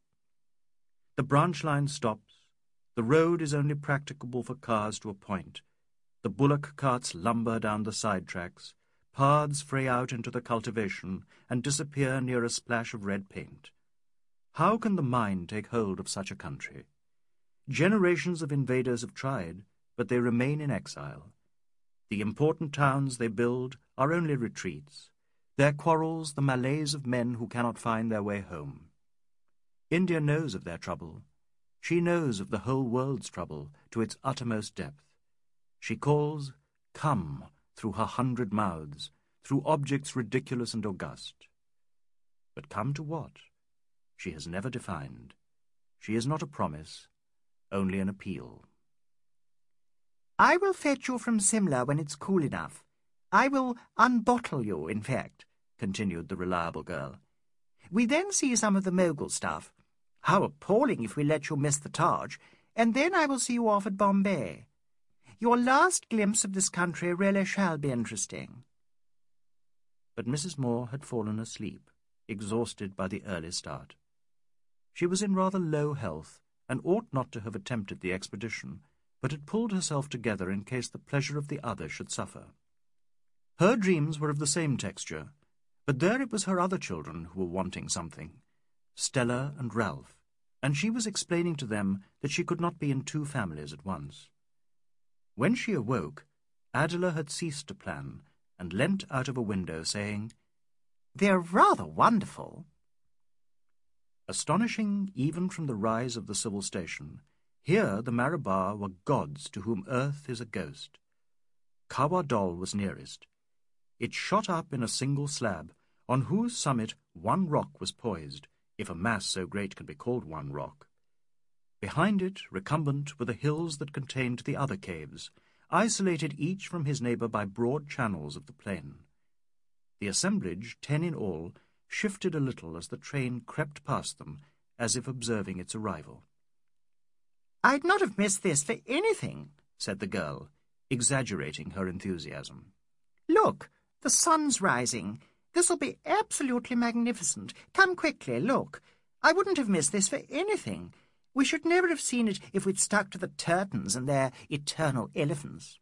The branch line stops. The road is only practicable for cars to a point. The bullock carts lumber down the side tracks. Paths fray out into the cultivation and disappear near a splash of red paint. How can the mind take hold of such a country? Generations of invaders have tried, but they remain in exile. The important towns they build are only retreats. Their quarrels the malaise of men who cannot find their way home. India knows of their trouble. She knows of the whole world's trouble to its uttermost depth. She calls, "Come," through her hundred mouths, through objects ridiculous and august. But come to what? She has never defined. She is not a promise, only an appeal. I will fetch you from Simla when it's cool enough. I will unbottle you, in fact, continued the reliable girl. We then see some of the Mogul stuff. How appalling if we let you miss the Taj, and then I will see you off at Bombay. Your last glimpse of this country really shall be interesting. But Missus Moore had fallen asleep, exhausted by the early start. She was in rather low health, and ought not to have attempted the expedition, but had pulled herself together in case the pleasure of the other should suffer. Her dreams were of the same texture, but there it was her other children who were wanting something, Stella and Ralph, and she was explaining to them that she could not be in two families at once. When she awoke, Adela had ceased to plan, and leant out of a window, saying, "They're rather wonderful." Astonishing even from the rise of the civil station, here the Marabar were gods to whom earth is a ghost. Kawa Dol was nearest. It shot up in a single slab, on whose summit one rock was poised, if a mass so great can be called one rock. Behind it, recumbent, were the hills that contained the other caves, isolated each from his neighbour by broad channels of the plain. The assemblage, ten in all, shifted a little as the train crept past them, as if observing its arrival. "I'd not have missed this for anything," said the girl, exaggerating her enthusiasm. "Look, the sun's rising. This'll be absolutely magnificent. Come quickly, look. I wouldn't have missed this for anything. We should never have seen it if we'd stuck to the Turtons and their eternal elephants."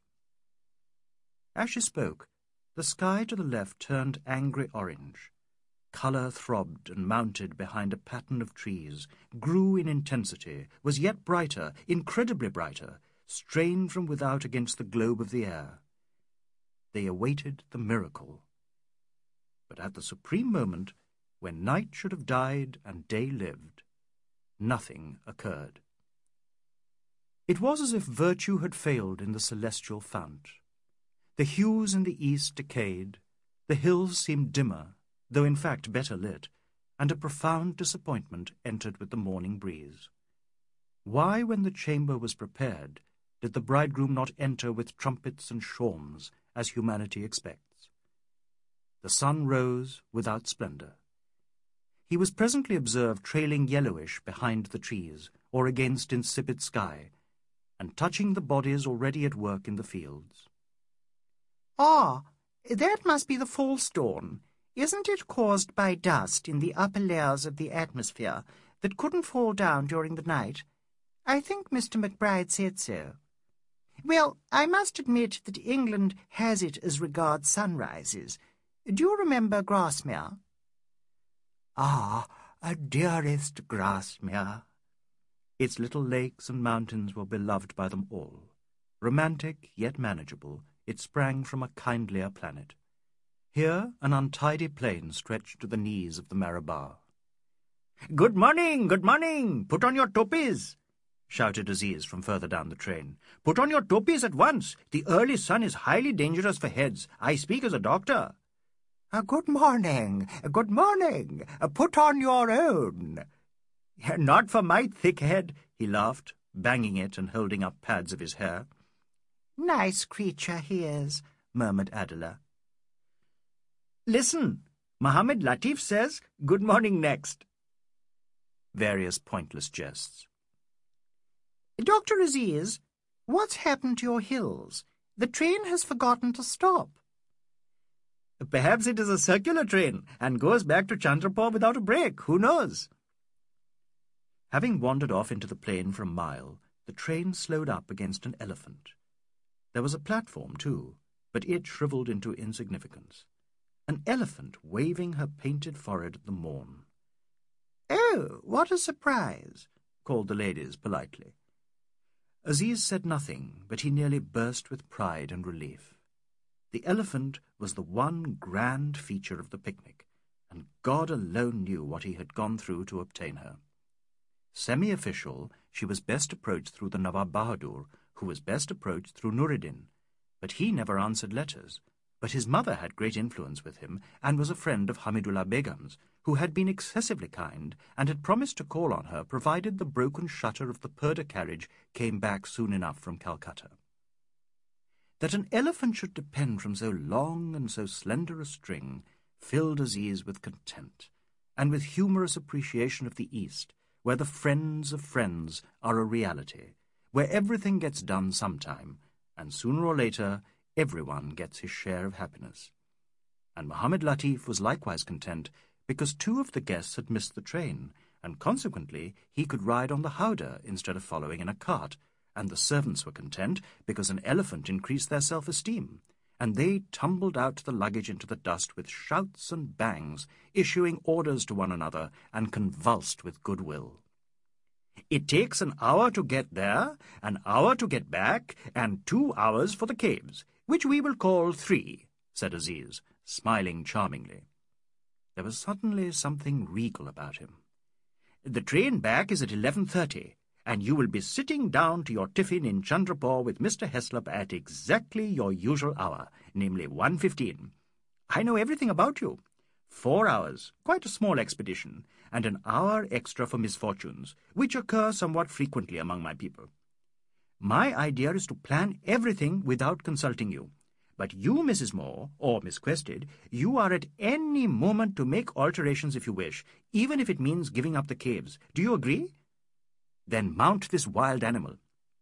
As she spoke, the sky to the left turned angry orange. Colour throbbed and mounted behind a pattern of trees, grew in intensity, was yet brighter, incredibly brighter, strained from without against the globe of the air. They awaited the miracle. But at the supreme moment, when night should have died and day lived, nothing occurred. It was as if virtue had failed in the celestial fount. The hues in the east decayed, the hills seemed dimmer, though in fact better lit, and a profound disappointment entered with the morning breeze. Why, when the chamber was prepared, did the bridegroom not enter with trumpets and shawms, as humanity expects? The sun rose without splendour. He was presently observed trailing yellowish behind the trees, or against insipid sky, and touching the bodies already at work in the fields. "Ah, that must be the false dawn. Isn't it caused by dust in the upper layers of the atmosphere that couldn't fall down during the night? I think Mister McBride said so. Well, I must admit that England has it as regards sunrises. Do you remember Grasmere?" "Ah, a dearest Grasmere." Its little lakes and mountains were beloved by them all. Romantic, yet manageable, it sprang from a kindlier planet. Here an untidy plain stretched to the knees of the Marabar. "Good morning, good morning! Put on your topis!" shouted Aziz from further down the train. "Put on your topis at once! The early sun is highly dangerous for heads. I speak as a doctor." Uh, good morning, good morning. Uh, put on your own." "Not for my thick head," he laughed, banging it and holding up pads of his hair. "Nice creature he is," murmured Adela. "Listen, Mohammed Latif says, 'Good morning' next." Various pointless jests. "Doctor Aziz, what's happened to your hills? The train has forgotten to stop." "Perhaps it is a circular train, and goes back to Chandrapur without a break. Who knows?" Having wandered off into the plain for a mile, the train slowed up against an elephant. There was a platform, too, but it shriveled into insignificance. An elephant waving her painted forehead at the morn. "Oh, what a surprise!" called the ladies politely. Aziz said nothing, but he nearly burst with pride and relief. The elephant was the one grand feature of the picnic, and God alone knew what he had gone through to obtain her. Semi-official, she was best approached through the Nawab Bahadur, who was best approached through Nuruddin, but he never answered letters, But his mother had great influence with him, and was a friend of Hamidullah Begum's, who had been excessively kind, and had promised to call on her, provided the broken shutter of the Purdah carriage came back soon enough from Calcutta. That an elephant should depend from so long and so slender a string filled Aziz with content, and with humorous appreciation of the East, where the friends of friends are a reality, where everything gets done sometime, and sooner or later everyone gets his share of happiness. And Mohammed Latif was likewise content, because two of the guests had missed the train, and consequently he could ride on the howdah instead of following in a cart, and the servants were content, because an elephant increased their self-esteem, and they tumbled out the luggage into the dust with shouts and bangs, issuing orders to one another, and convulsed with goodwill. "It takes an hour to get there, an hour to get back, and two hours for the caves, which we will call three," said Aziz, smiling charmingly. There was suddenly something regal about him. "The train back is at eleven thirty, and you will be sitting down to your tiffin in Chandrapur with Mister Heslop at exactly your usual hour, namely one fifteen. I know everything about you. Four hours, quite a small expedition, and an hour extra for misfortunes, which occur somewhat frequently among my people. My idea is to plan everything without consulting you. But you, Missus Moore, or Miss Quested, you are at any moment to make alterations if you wish, even if it means giving up the caves. Do you agree? Then mount this wild animal."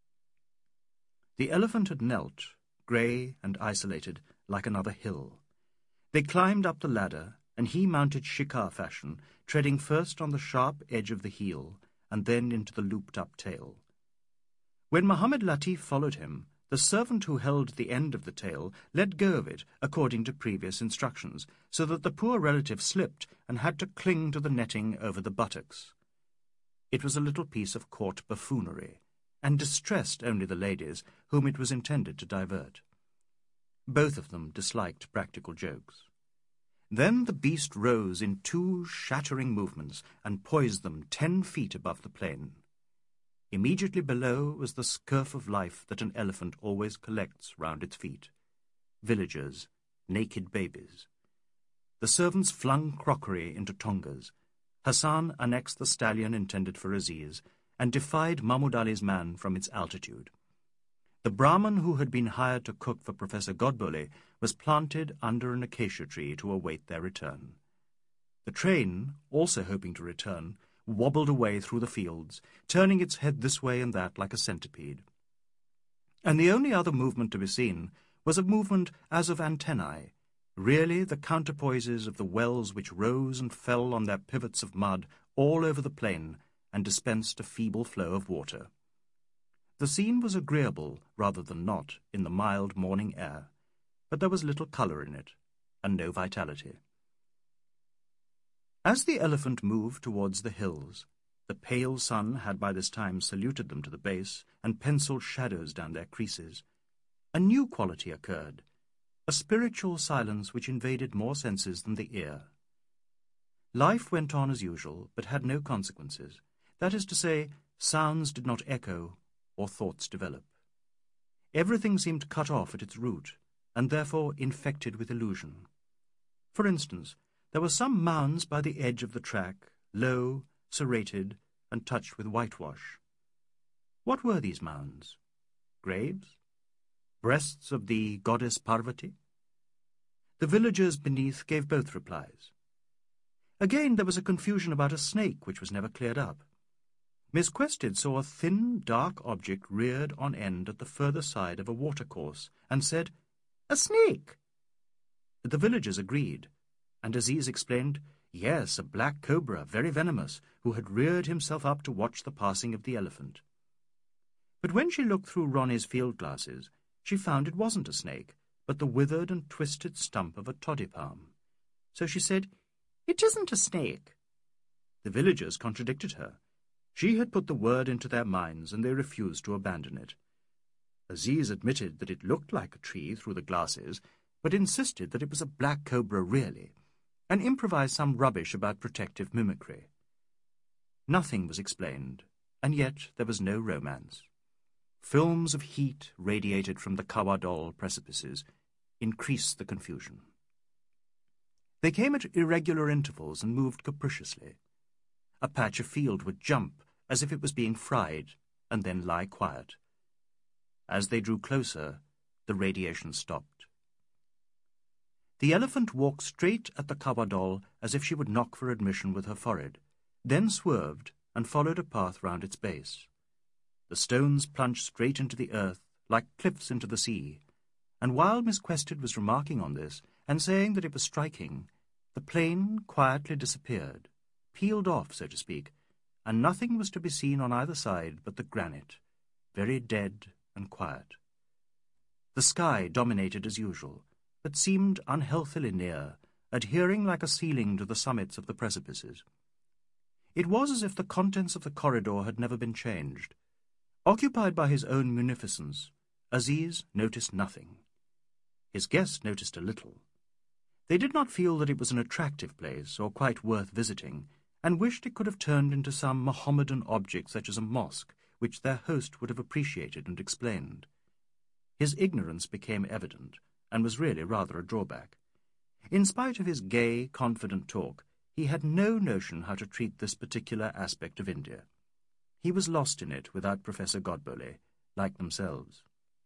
The elephant had knelt, grey and isolated, like another hill. They climbed up the ladder, and he mounted shikar fashion, treading first on the sharp edge of the heel, and then into the looped-up tail. When Mohammed Latif followed him, the servant who held the end of the tail let go of it according to previous instructions, so that the poor relative slipped and had to cling to the netting over the buttocks. It was a little piece of court buffoonery, and distressed only the ladies, whom it was intended to divert. Both of them disliked practical jokes. Then the beast rose in two shattering movements and poised them ten feet above the plain. Immediately below was the scurf of life that an elephant always collects round its feet. Villagers, naked babies. The servants flung crockery into tongas. Hassan annexed the stallion intended for Aziz, and defied Mahmud Ali's man from its altitude. The Brahmin who had been hired to cook for Professor Godbole was planted under an acacia tree to await their return. The train, also hoping to return, wobbled away through the fields, turning its head this way and that like a centipede. And the only other movement to be seen was a movement as of antennae, really the counterpoises of the wells which rose and fell on their pivots of mud all over the plain and dispensed a feeble flow of water. The scene was agreeable rather than not in the mild morning air, but there was little colour in it, and no vitality. As the elephant moved towards the hills, the pale sun had by this time saluted them to the base and penciled shadows down their creases. A new quality occurred, a spiritual silence which invaded more senses than the ear. Life went on as usual, but had no consequences. That is to say, sounds did not echo, or thoughts develop. Everything seemed cut off at its root, and therefore infected with illusion. For instance, there were some mounds by the edge of the track, low, serrated, and touched with whitewash. What were these mounds? Graves? Breasts of the goddess Parvati? The villagers beneath gave both replies. Again there was a confusion about a snake which was never cleared up. Miss Quested saw a thin, dark object reared on end at the further side of a watercourse, and said, "A snake!" The villagers agreed, and Aziz explained, yes, a black cobra, very venomous, who had reared himself up to watch the passing of the elephant. But when she looked through Ronnie's field glasses, she found it wasn't a snake, but the withered and twisted stump of a toddy palm. So she said, "It isn't a snake." The villagers contradicted her. She had put the word into their minds, and they refused to abandon it. Aziz admitted that it looked like a tree through the glasses, but insisted that it was a black cobra really, and improvised some rubbish about protective mimicry. Nothing was explained, and yet there was no romance. Films of heat radiated from the Kawadol precipices. increased the confusion. They came at irregular intervals and moved capriciously. A patch of field would jump as if it was being fried, and then lie quiet. As they drew closer, the radiation stopped. The elephant walked straight at the Kawadol as if she would knock for admission with her forehead, then swerved and followed a path round its base. The stones plunged straight into the earth, like cliffs into the sea, and while Miss Quested was remarking on this, and saying that it was striking, the plain quietly disappeared, peeled off, so to speak, and nothing was to be seen on either side but the granite, very dead and quiet. The sky dominated as usual, but seemed unhealthily near, adhering like a ceiling to the summits of the precipices. It was as if the contents of the corridor had never been changed. Occupied by his own munificence, Aziz noticed nothing. His guest noticed a little. They did not feel that it was an attractive place or quite worth visiting, and wished it could have turned into some Mohammedan object such as a mosque, which their host would have appreciated and explained. His ignorance became evident, and was really rather a drawback. In spite of his gay, confident talk, he had no notion how to treat this particular aspect of India. He was lost in it without Professor Godbole, like themselves.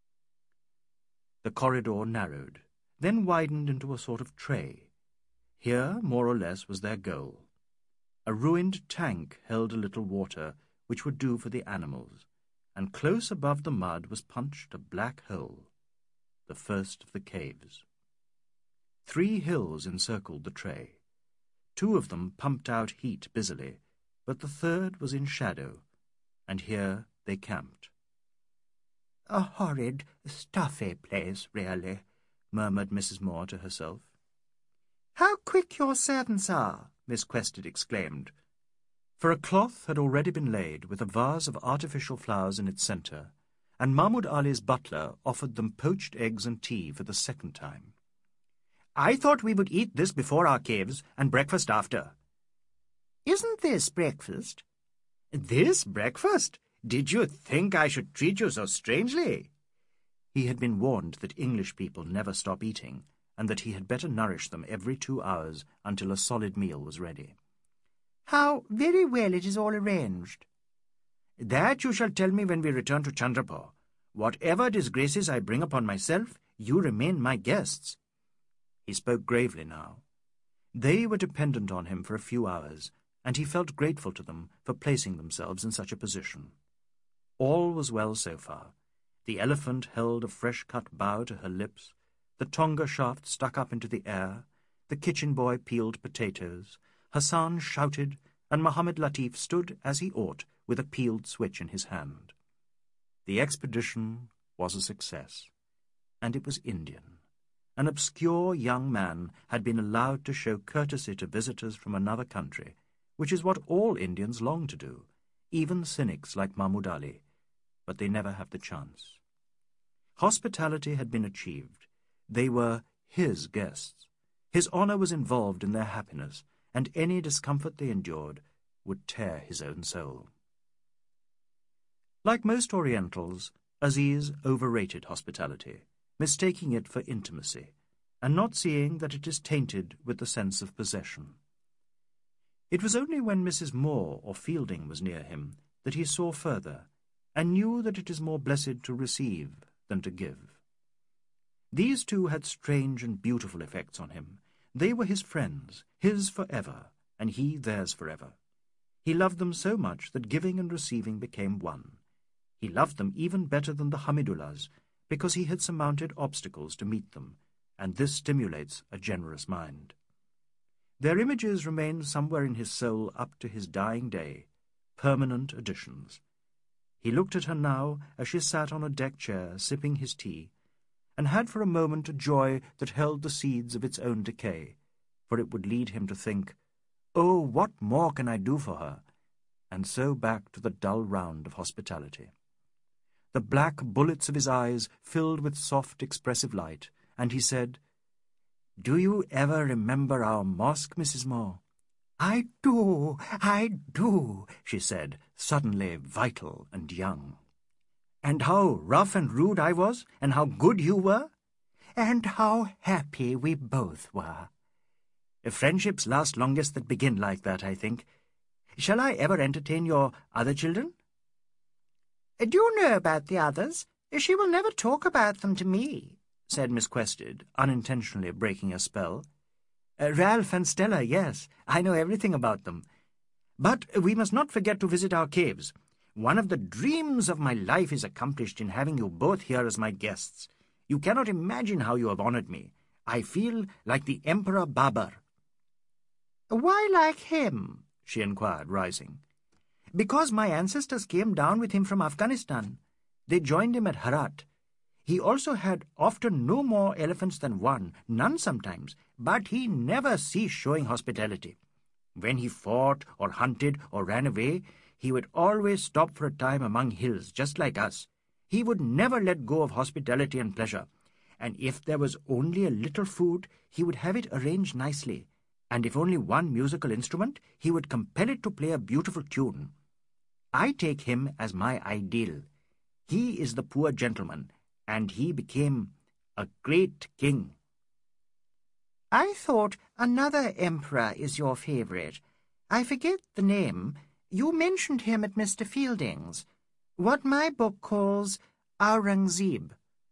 The corridor narrowed, then widened into a sort of tray. Here, more or less, was their goal. A ruined tank held a little water, which would do for the animals, and close above the mud was punched a black hole, the first of the caves. Three hills encircled the tray. Two of them pumped out heat busily, but the third was in shadow, and here they camped. "A horrid, stuffy place, really," murmured Missus Moore to herself. "How quick your servants are!" Miss Quested exclaimed, for a cloth had already been laid with a vase of artificial flowers in its centre, and Mahmud Ali's butler offered them poached eggs and tea for the second time. "I thought we would eat this before our caves, and breakfast after." "Isn't this breakfast?" "This breakfast? Did you think I should treat you so strangely?" He had been warned that English people never stop eating, and that he had better nourish them every two hours until a solid meal was ready. "How very well it is all arranged." "That you shall tell me when we return to Chandrapur. Whatever disgraces I bring upon myself, you remain my guests." He spoke gravely now. They were dependent on him for a few hours, and he felt grateful to them for placing themselves in such a position. All was well so far. The elephant held a fresh-cut bough to her lips, the tonga shaft stuck up into the air, the kitchen boy peeled potatoes, Hassan shouted, and Mohammed Latif stood as he ought with a peeled switch in his hand. The expedition was a success, and it was Indian. An obscure young man had been allowed to show courtesy to visitors from another country, which is what all Indians long to do, even cynics like Mahmud Ali, but they never have the chance. Hospitality had been achieved. They were his guests. His honour was involved in their happiness, and any discomfort they endured would tear his own soul. Like most Orientals, Aziz overrated hospitality, mistaking it for intimacy, and not seeing that it is tainted with the sense of possession. It was only when Missus Moore or Fielding was near him that he saw further, and knew that it is more blessed to receive than to give. These two had strange and beautiful effects on him. They were his friends, his forever, and he theirs forever. He loved them so much that giving and receiving became one. He loved them even better than the Hamidullahs, because he had surmounted obstacles to meet them, and this stimulates a generous mind. Their images remained somewhere in his soul up to his dying day, permanent additions. He looked at her now as she sat on a deck chair sipping his tea, and had for a moment a joy that held the seeds of its own decay, for it would lead him to think, "Oh, what more can I do for her?" and so back to the dull round of hospitality. The black bullets of his eyes filled with soft, expressive light, and he said, "Do you ever remember our mosque, Missus Moore?" "I do, I do," she said, suddenly vital and young. "And how rough and rude I was, and how good you were?" and how happy we both were. Friendships last longest that begin like that, I think. Shall I ever entertain your other children? Do you know about the others? She will never talk about them to me, said Miss Quested, unintentionally breaking a spell. Uh, Ralph and Stella, yes, I know everything about them. But we must not forget to visit our caves. One of the dreams of my life is accomplished in having you both here as my guests. You cannot imagine how you have honoured me. I feel like the Emperor Babur. Why like him? She inquired, rising. Because my ancestors came down with him from Afghanistan. They joined him at Herat. He also had often no more elephants than one, none sometimes, but he never ceased showing hospitality. When he fought or hunted or ran away, he would always stop for a time among hills, just like us. He would never let go of hospitality and pleasure, and if there was only a little food, he would have it arranged nicely, and if only one musical instrument, he would compel it to play a beautiful tune. I take him as my ideal. He is the poor gentleman, and he became a great king. I thought another emperor is your favourite. I forget the name. You mentioned him at Mister Fielding's. What my book calls Aurangzeb.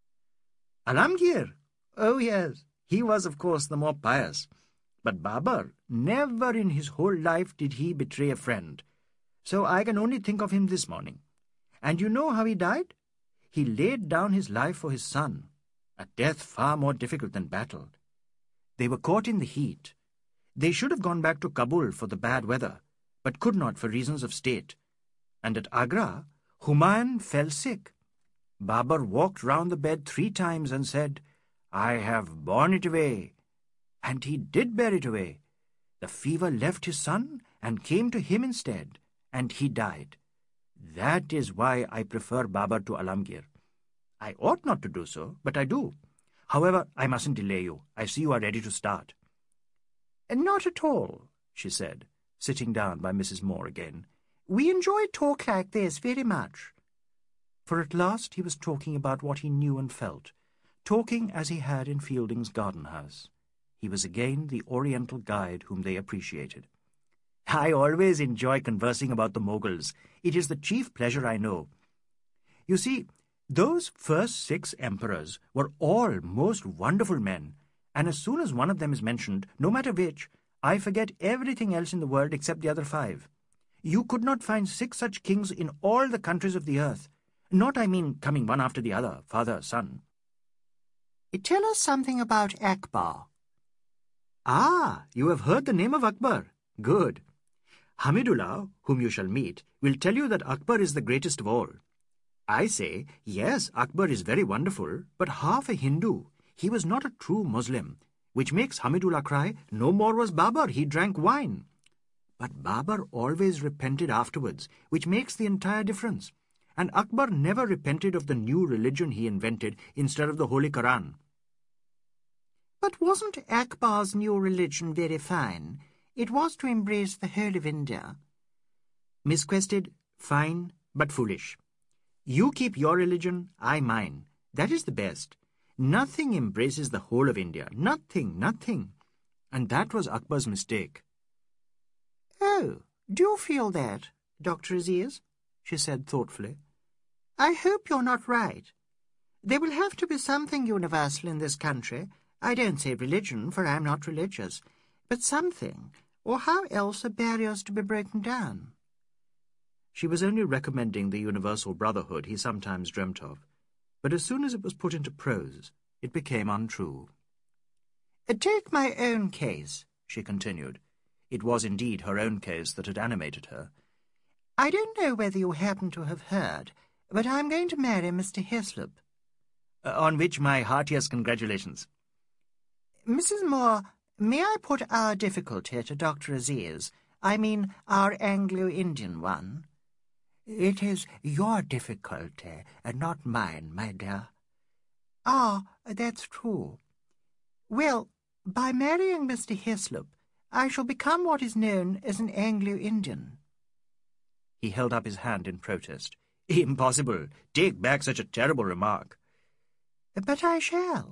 Alamgir? Oh, yes. He was, of course, the more pious. But Babur, never in his whole life did he betray a friend. So I can only think of him this morning. And you know how he died? He laid down his life for his son, a death far more difficult than battle. They were caught in the heat. They should have gone back to Kabul for the bad weather, but could not for reasons of state. And at Agra, Humayun fell sick. Babur walked round the bed three times and said, "I have borne it away." And he did bear it away. The fever left his son and came to him instead, and he died. That is why I prefer Babur to Alamgir. I ought not to do so, but I do. However, I mustn't delay you. I see you are ready to start. Not at all, she said, sitting down by Missus Moore again. We enjoy talk like this very much. For at last he was talking about what he knew and felt, talking as he had in Fielding's garden house. He was again the Oriental guide whom they appreciated. I always enjoy conversing about the Mughals. It is the chief pleasure I know. You see, those first six emperors were all most wonderful men, and as soon as one of them is mentioned, no matter which, I forget everything else in the world except the other five. You could not find six such kings in all the countries of the earth. Not, I mean, coming one after the other, father, son. Tell us something about Akbar. Ah, you have heard the name of Akbar. Good. Hamidullah, whom you shall meet, will tell you that Akbar is the greatest of all. I say, yes, Akbar is very wonderful, but half a Hindu. He was not a true Muslim, which makes Hamidullah cry, no more was Babur, he drank wine. But Babur always repented afterwards, which makes the entire difference. And Akbar never repented of the new religion he invented instead of the Holy Quran. But wasn't Akbar's new religion very fine? It was to embrace the whole of India. Miss Quested, fine, but foolish. You keep your religion, I mine. That is the best. Nothing embraces the whole of India. Nothing, nothing. And that was Akbar's mistake. Oh, do you feel that, Doctor Aziz? She said thoughtfully. I hope you're not right. There will have to be something universal in this country. I don't say religion, for I'm not religious, but something, or how else are barriers to be broken down? She was only recommending the universal brotherhood he sometimes dreamt of, but as soon as it was put into prose, it became untrue. Take my own case, she continued. It was indeed her own case that had animated her. I don't know whether you happen to have heard, but I'm going to marry Mister Heslop. Uh, on which my heartiest congratulations. Missus Moore, may I put our difficulty to Doctor Aziz? I mean, our Anglo-Indian one. It is your difficulty, and not mine, my dear. Ah, that's true. Well, by marrying Mister Heslop, I shall become what is known as an Anglo-Indian. He held up his hand in protest. Impossible. Take back such a terrible remark. But I shall.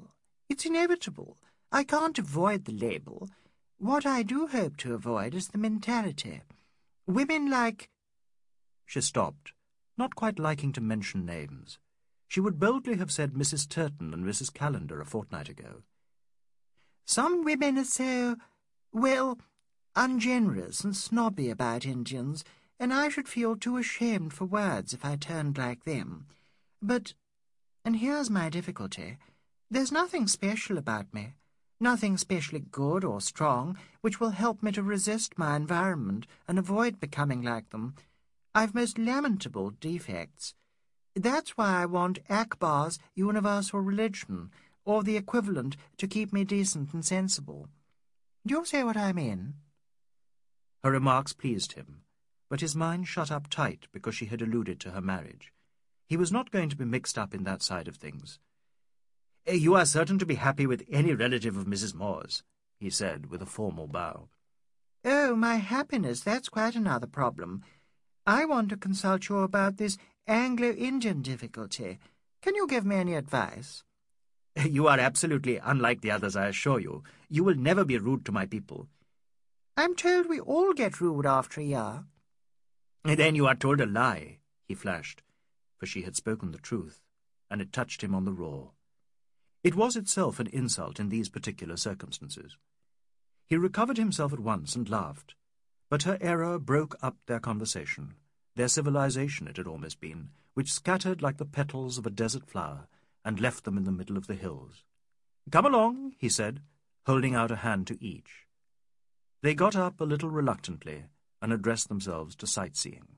It's inevitable. I can't avoid the label. What I do hope to avoid is the mentality. Women like—" She stopped, not quite liking to mention names. She would boldly have said Missus Turton and Missus Callender a fortnight ago. "Some women are so, well, ungenerous and snobby about Indians, and I should feel too ashamed for words if I turned like them. But, and here's my difficulty, there's nothing special about me, nothing specially good or strong, which will help me to resist my environment and avoid becoming like them. I've most lamentable defects. That's why I want Akbar's universal religion, or the equivalent, to keep me decent and sensible. Do you see what I mean?" Her remarks pleased him, but his mind shut up tight because she had alluded to her marriage. He was not going to be mixed up in that side of things. "You are certain to be happy with any relative of Missus Moore's," he said, with a formal bow. "Oh, my happiness, that's quite another problem. I want to consult you about this Anglo-Indian difficulty. Can you give me any advice?" "You are absolutely unlike the others, I assure you. You will never be rude to my people." "I'm told we all get rude after a year." "Then you are told a lie," he flashed, for she had spoken the truth, and it touched him on the raw. It was itself an insult in these particular circumstances. He recovered himself at once and laughed, but her error broke up their conversation, their civilization it had almost been, which scattered like the petals of a desert flower and left them in the middle of the hills. "Come along," he said, holding out a hand to each. They got up a little reluctantly and addressed themselves to sightseeing.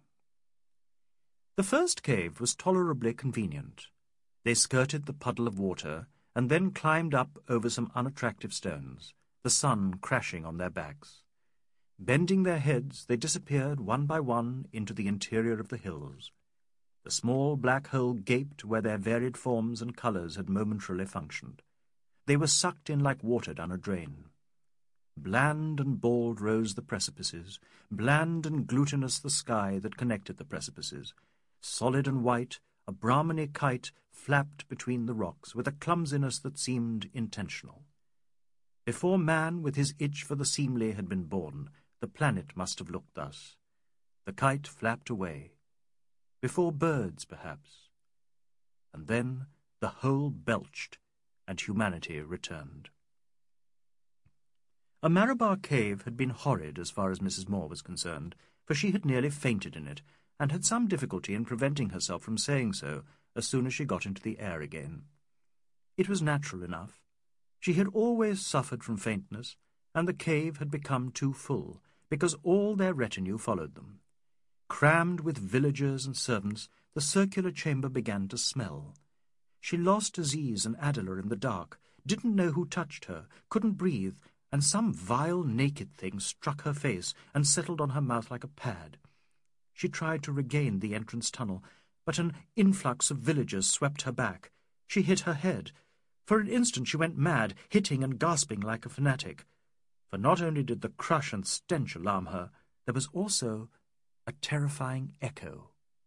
The first cave was tolerably convenient. They skirted the puddle of water and then climbed up over some unattractive stones, the sun crashing on their backs. Bending their heads, they disappeared one by one into the interior of the hills. The small black hole gaped where their varied forms and colours had momentarily functioned. They were sucked in like water down a drain. Bland and bald rose the precipices, bland and glutinous the sky that connected the precipices. Solid and white, a Brahmini kite flapped between the rocks with a clumsiness that seemed intentional. Before man with his itch for the seemly had been born, the planet must have looked thus. The kite flapped away. Before birds, perhaps. And then the whole belched, and humanity returned. A Marabar cave had been horrid as far as Missus Moore was concerned, for she had nearly fainted in it, and had some difficulty in preventing herself from saying so as soon as she got into the air again. It was natural enough. She had always suffered from faintness, and the cave had become too full, because all their retinue followed them. Crammed with villagers and servants, the circular chamber began to smell. She lost Aziz and Adela in the dark, didn't know who touched her, couldn't breathe, and some vile naked thing struck her face and settled on her mouth like a pad. She tried to regain the entrance tunnel, but an influx of villagers swept her back. She hit her head. For an instant she went mad, hitting and gasping like a fanatic. For not only did the crush and stench alarm her, there was also a terrifying echo.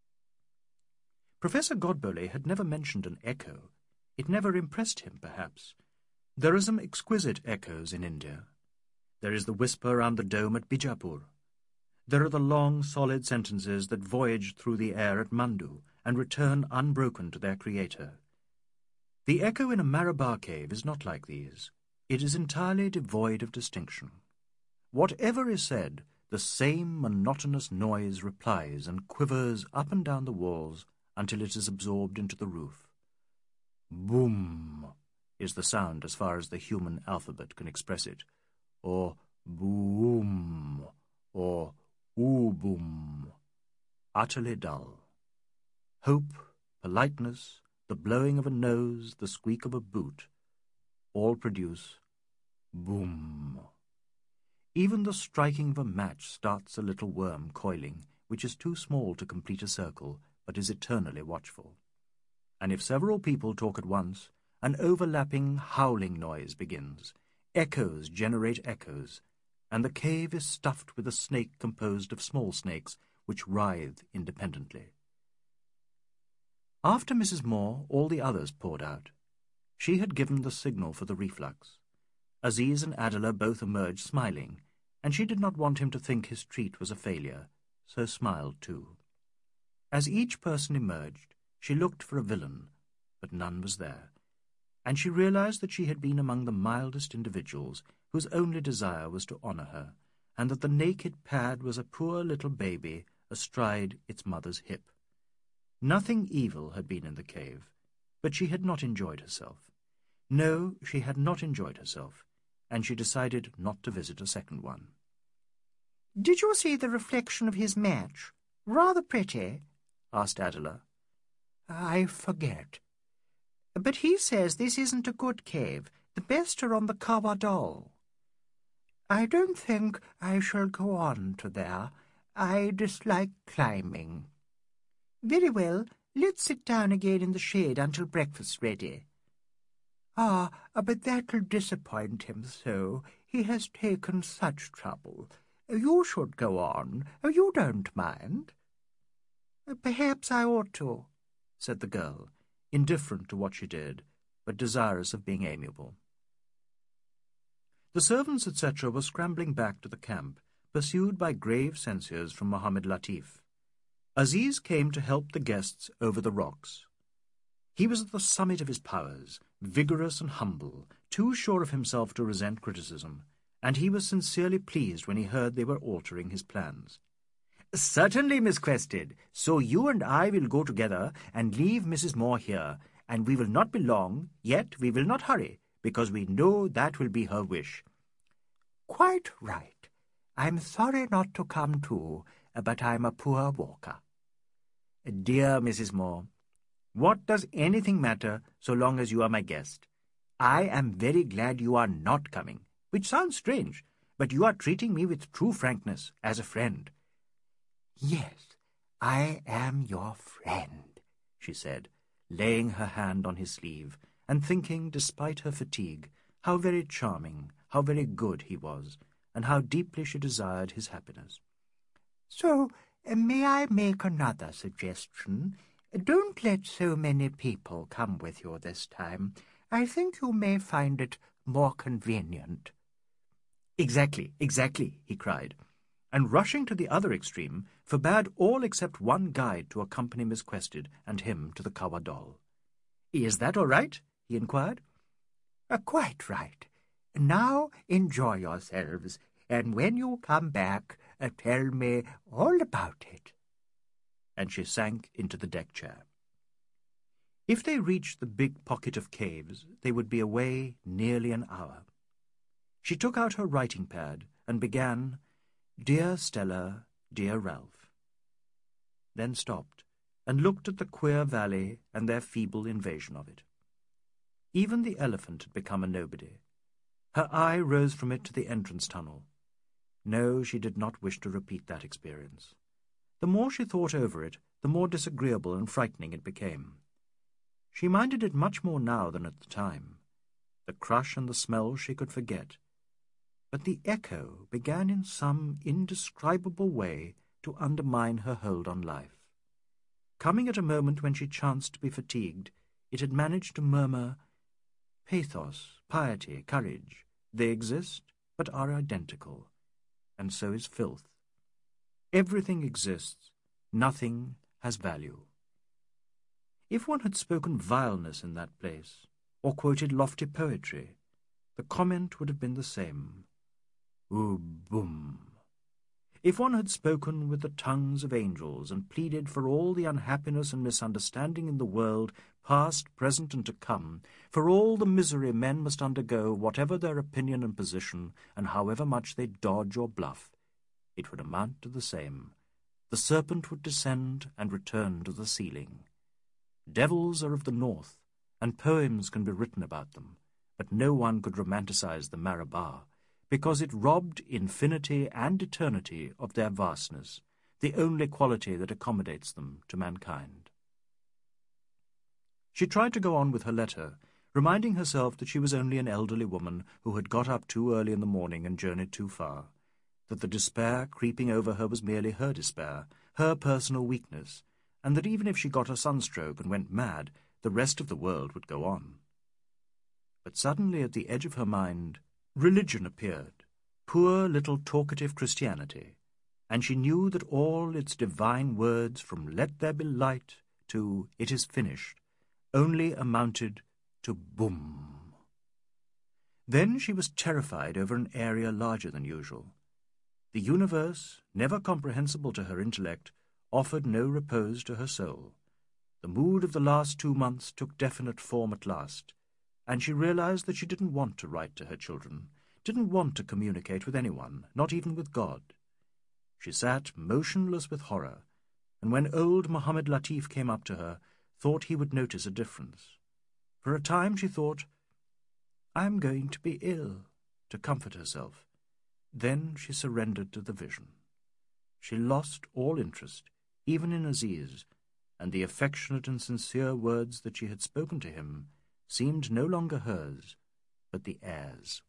Professor Godbole had never mentioned an echo. It never impressed him, perhaps. There are some exquisite echoes in India. There is the whisper round the dome at Bijapur. There are the long, solid sentences that voyage through the air at Mandu and return unbroken to their creator. The echo in a Marabar cave is not like these. It is entirely devoid of distinction. Whatever is said, the same monotonous noise replies and quivers up and down the walls until it is absorbed into the roof. Boom is the sound as far as the human alphabet can express it, or boom, or oo-boom, utterly dull. Hope, politeness, the blowing of a nose, the squeak of a boot, all produce boom. Even the striking of a match starts a little worm coiling, which is too small to complete a circle, but is eternally watchful. And if several people talk at once, an overlapping howling noise begins. Echoes generate echoes, and the cave is stuffed with a snake composed of small snakes which writhe independently. After Missus Moore, all the others poured out. She had given the signal for the reflux. Aziz and Adela both emerged smiling, and she did not want him to think his treat was a failure, so smiled too. As each person emerged, she looked for a villain, but none was there, and she realized that she had been among the mildest individuals whose only desire was to honor her, and that the naked pad was a poor little baby astride its mother's hip. Nothing evil had been in the cave, but she had not enjoyed herself. No, she had not enjoyed herself, and she decided not to visit a second one. "Did you see the reflection of his match? Rather pretty," asked Adela. "I forget. But he says this isn't a good cave. The best are on the Kawa Dol. I don't think I shall go on to there. I dislike climbing. Very well, let's sit down again in the shade until breakfast's ready. Ah, but that'll disappoint him so. He has taken such trouble. You should go on. You don't mind?" "Perhaps I ought to," said the girl, indifferent to what she did, but desirous of being amiable. The servants, et cetera, were scrambling back to the camp, pursued by grave censures from Mohammed Latif. Aziz came to help the guests over the rocks. He was at the summit of his powers, vigorous and humble, too sure of himself to resent criticism, and he was sincerely pleased when he heard they were altering his plans. "Certainly, Miss Quested. So you and I will go together and leave Missus Moore here, and we will not be long, yet we will not hurry, because we know that will be her wish." "Quite right. I'm sorry not to come too, but I'm a poor walker." "Dear Missus Moore, what does anything matter so long as you are my guest? I am very glad you are not coming, which sounds strange, but you are treating me with true frankness, as a friend." "Yes, I am your friend," she said, laying her hand on his sleeve, and thinking, despite her fatigue, how very charming, how very good he was, and how deeply she desired his happiness. "So, uh, may I make another suggestion? Don't let so many people come with you this time. I think you may find it more convenient." "Exactly, exactly," he cried, and rushing to the other extreme, forbade all except one guide to accompany Miss Quested and him to the Kawa Dol. "Is that all right?" he inquired. Uh, "Quite right. Now enjoy yourselves, and when you come back, uh, tell me all about it." And she sank into the deck chair. If they reached the big pocket of caves, they would be away nearly an hour. She took out her writing pad and began, "Dear Stella, dear Ralph," then stopped and looked at the queer valley and their feeble invasion of it. Even the elephant had become a nobody. Her eye rose from it to the entrance tunnel. No, she did not wish to repeat that experience. The more she thought over it, the more disagreeable and frightening it became. She minded it much more now than at the time. The crush and the smell she could forget. But the echo began in some indescribable way to undermine her hold on life. Coming at a moment when she chanced to be fatigued, it had managed to murmur, "Pathos, piety, courage, they exist, but are identical, and so is filth. Everything exists, nothing has value." If one had spoken vileness in that place, or quoted lofty poetry, the comment would have been the same. Ooh-boom. If one had spoken with the tongues of angels and pleaded for all the unhappiness and misunderstanding in the world, past, present, and to come, for all the misery men must undergo, whatever their opinion and position, and however much they dodge or bluff, it would amount to the same. The serpent would descend and return to the ceiling. Devils are of the north, and poems can be written about them, but no one could romanticize the Marabah, because it robbed infinity and eternity of their vastness, the only quality that accommodates them to mankind. She tried to go on with her letter, reminding herself that she was only an elderly woman who had got up too early in the morning and journeyed too far, that the despair creeping over her was merely her despair, her personal weakness, and that even if she got a sunstroke and went mad, the rest of the world would go on. But suddenly at the edge of her mind, religion appeared, poor little talkative Christianity, and she knew that all its divine words from "Let there be light" to "It is finished" only amounted to boom. Then she was terrified over an area larger than usual. The universe, never comprehensible to her intellect, offered no repose to her soul. The mood of the last two months took definite form at last, and she realized that she didn't want to write to her children, didn't want to communicate with anyone, not even with God. She sat motionless with horror, and when old Mohammed Latif came up to her, thought he would notice a difference. For a time she thought, "I am going to be ill," to comfort herself. Then she surrendered to the vision. She lost all interest, even in Aziz, and the affectionate and sincere words that she had spoken to him seemed no longer hers, but the air's.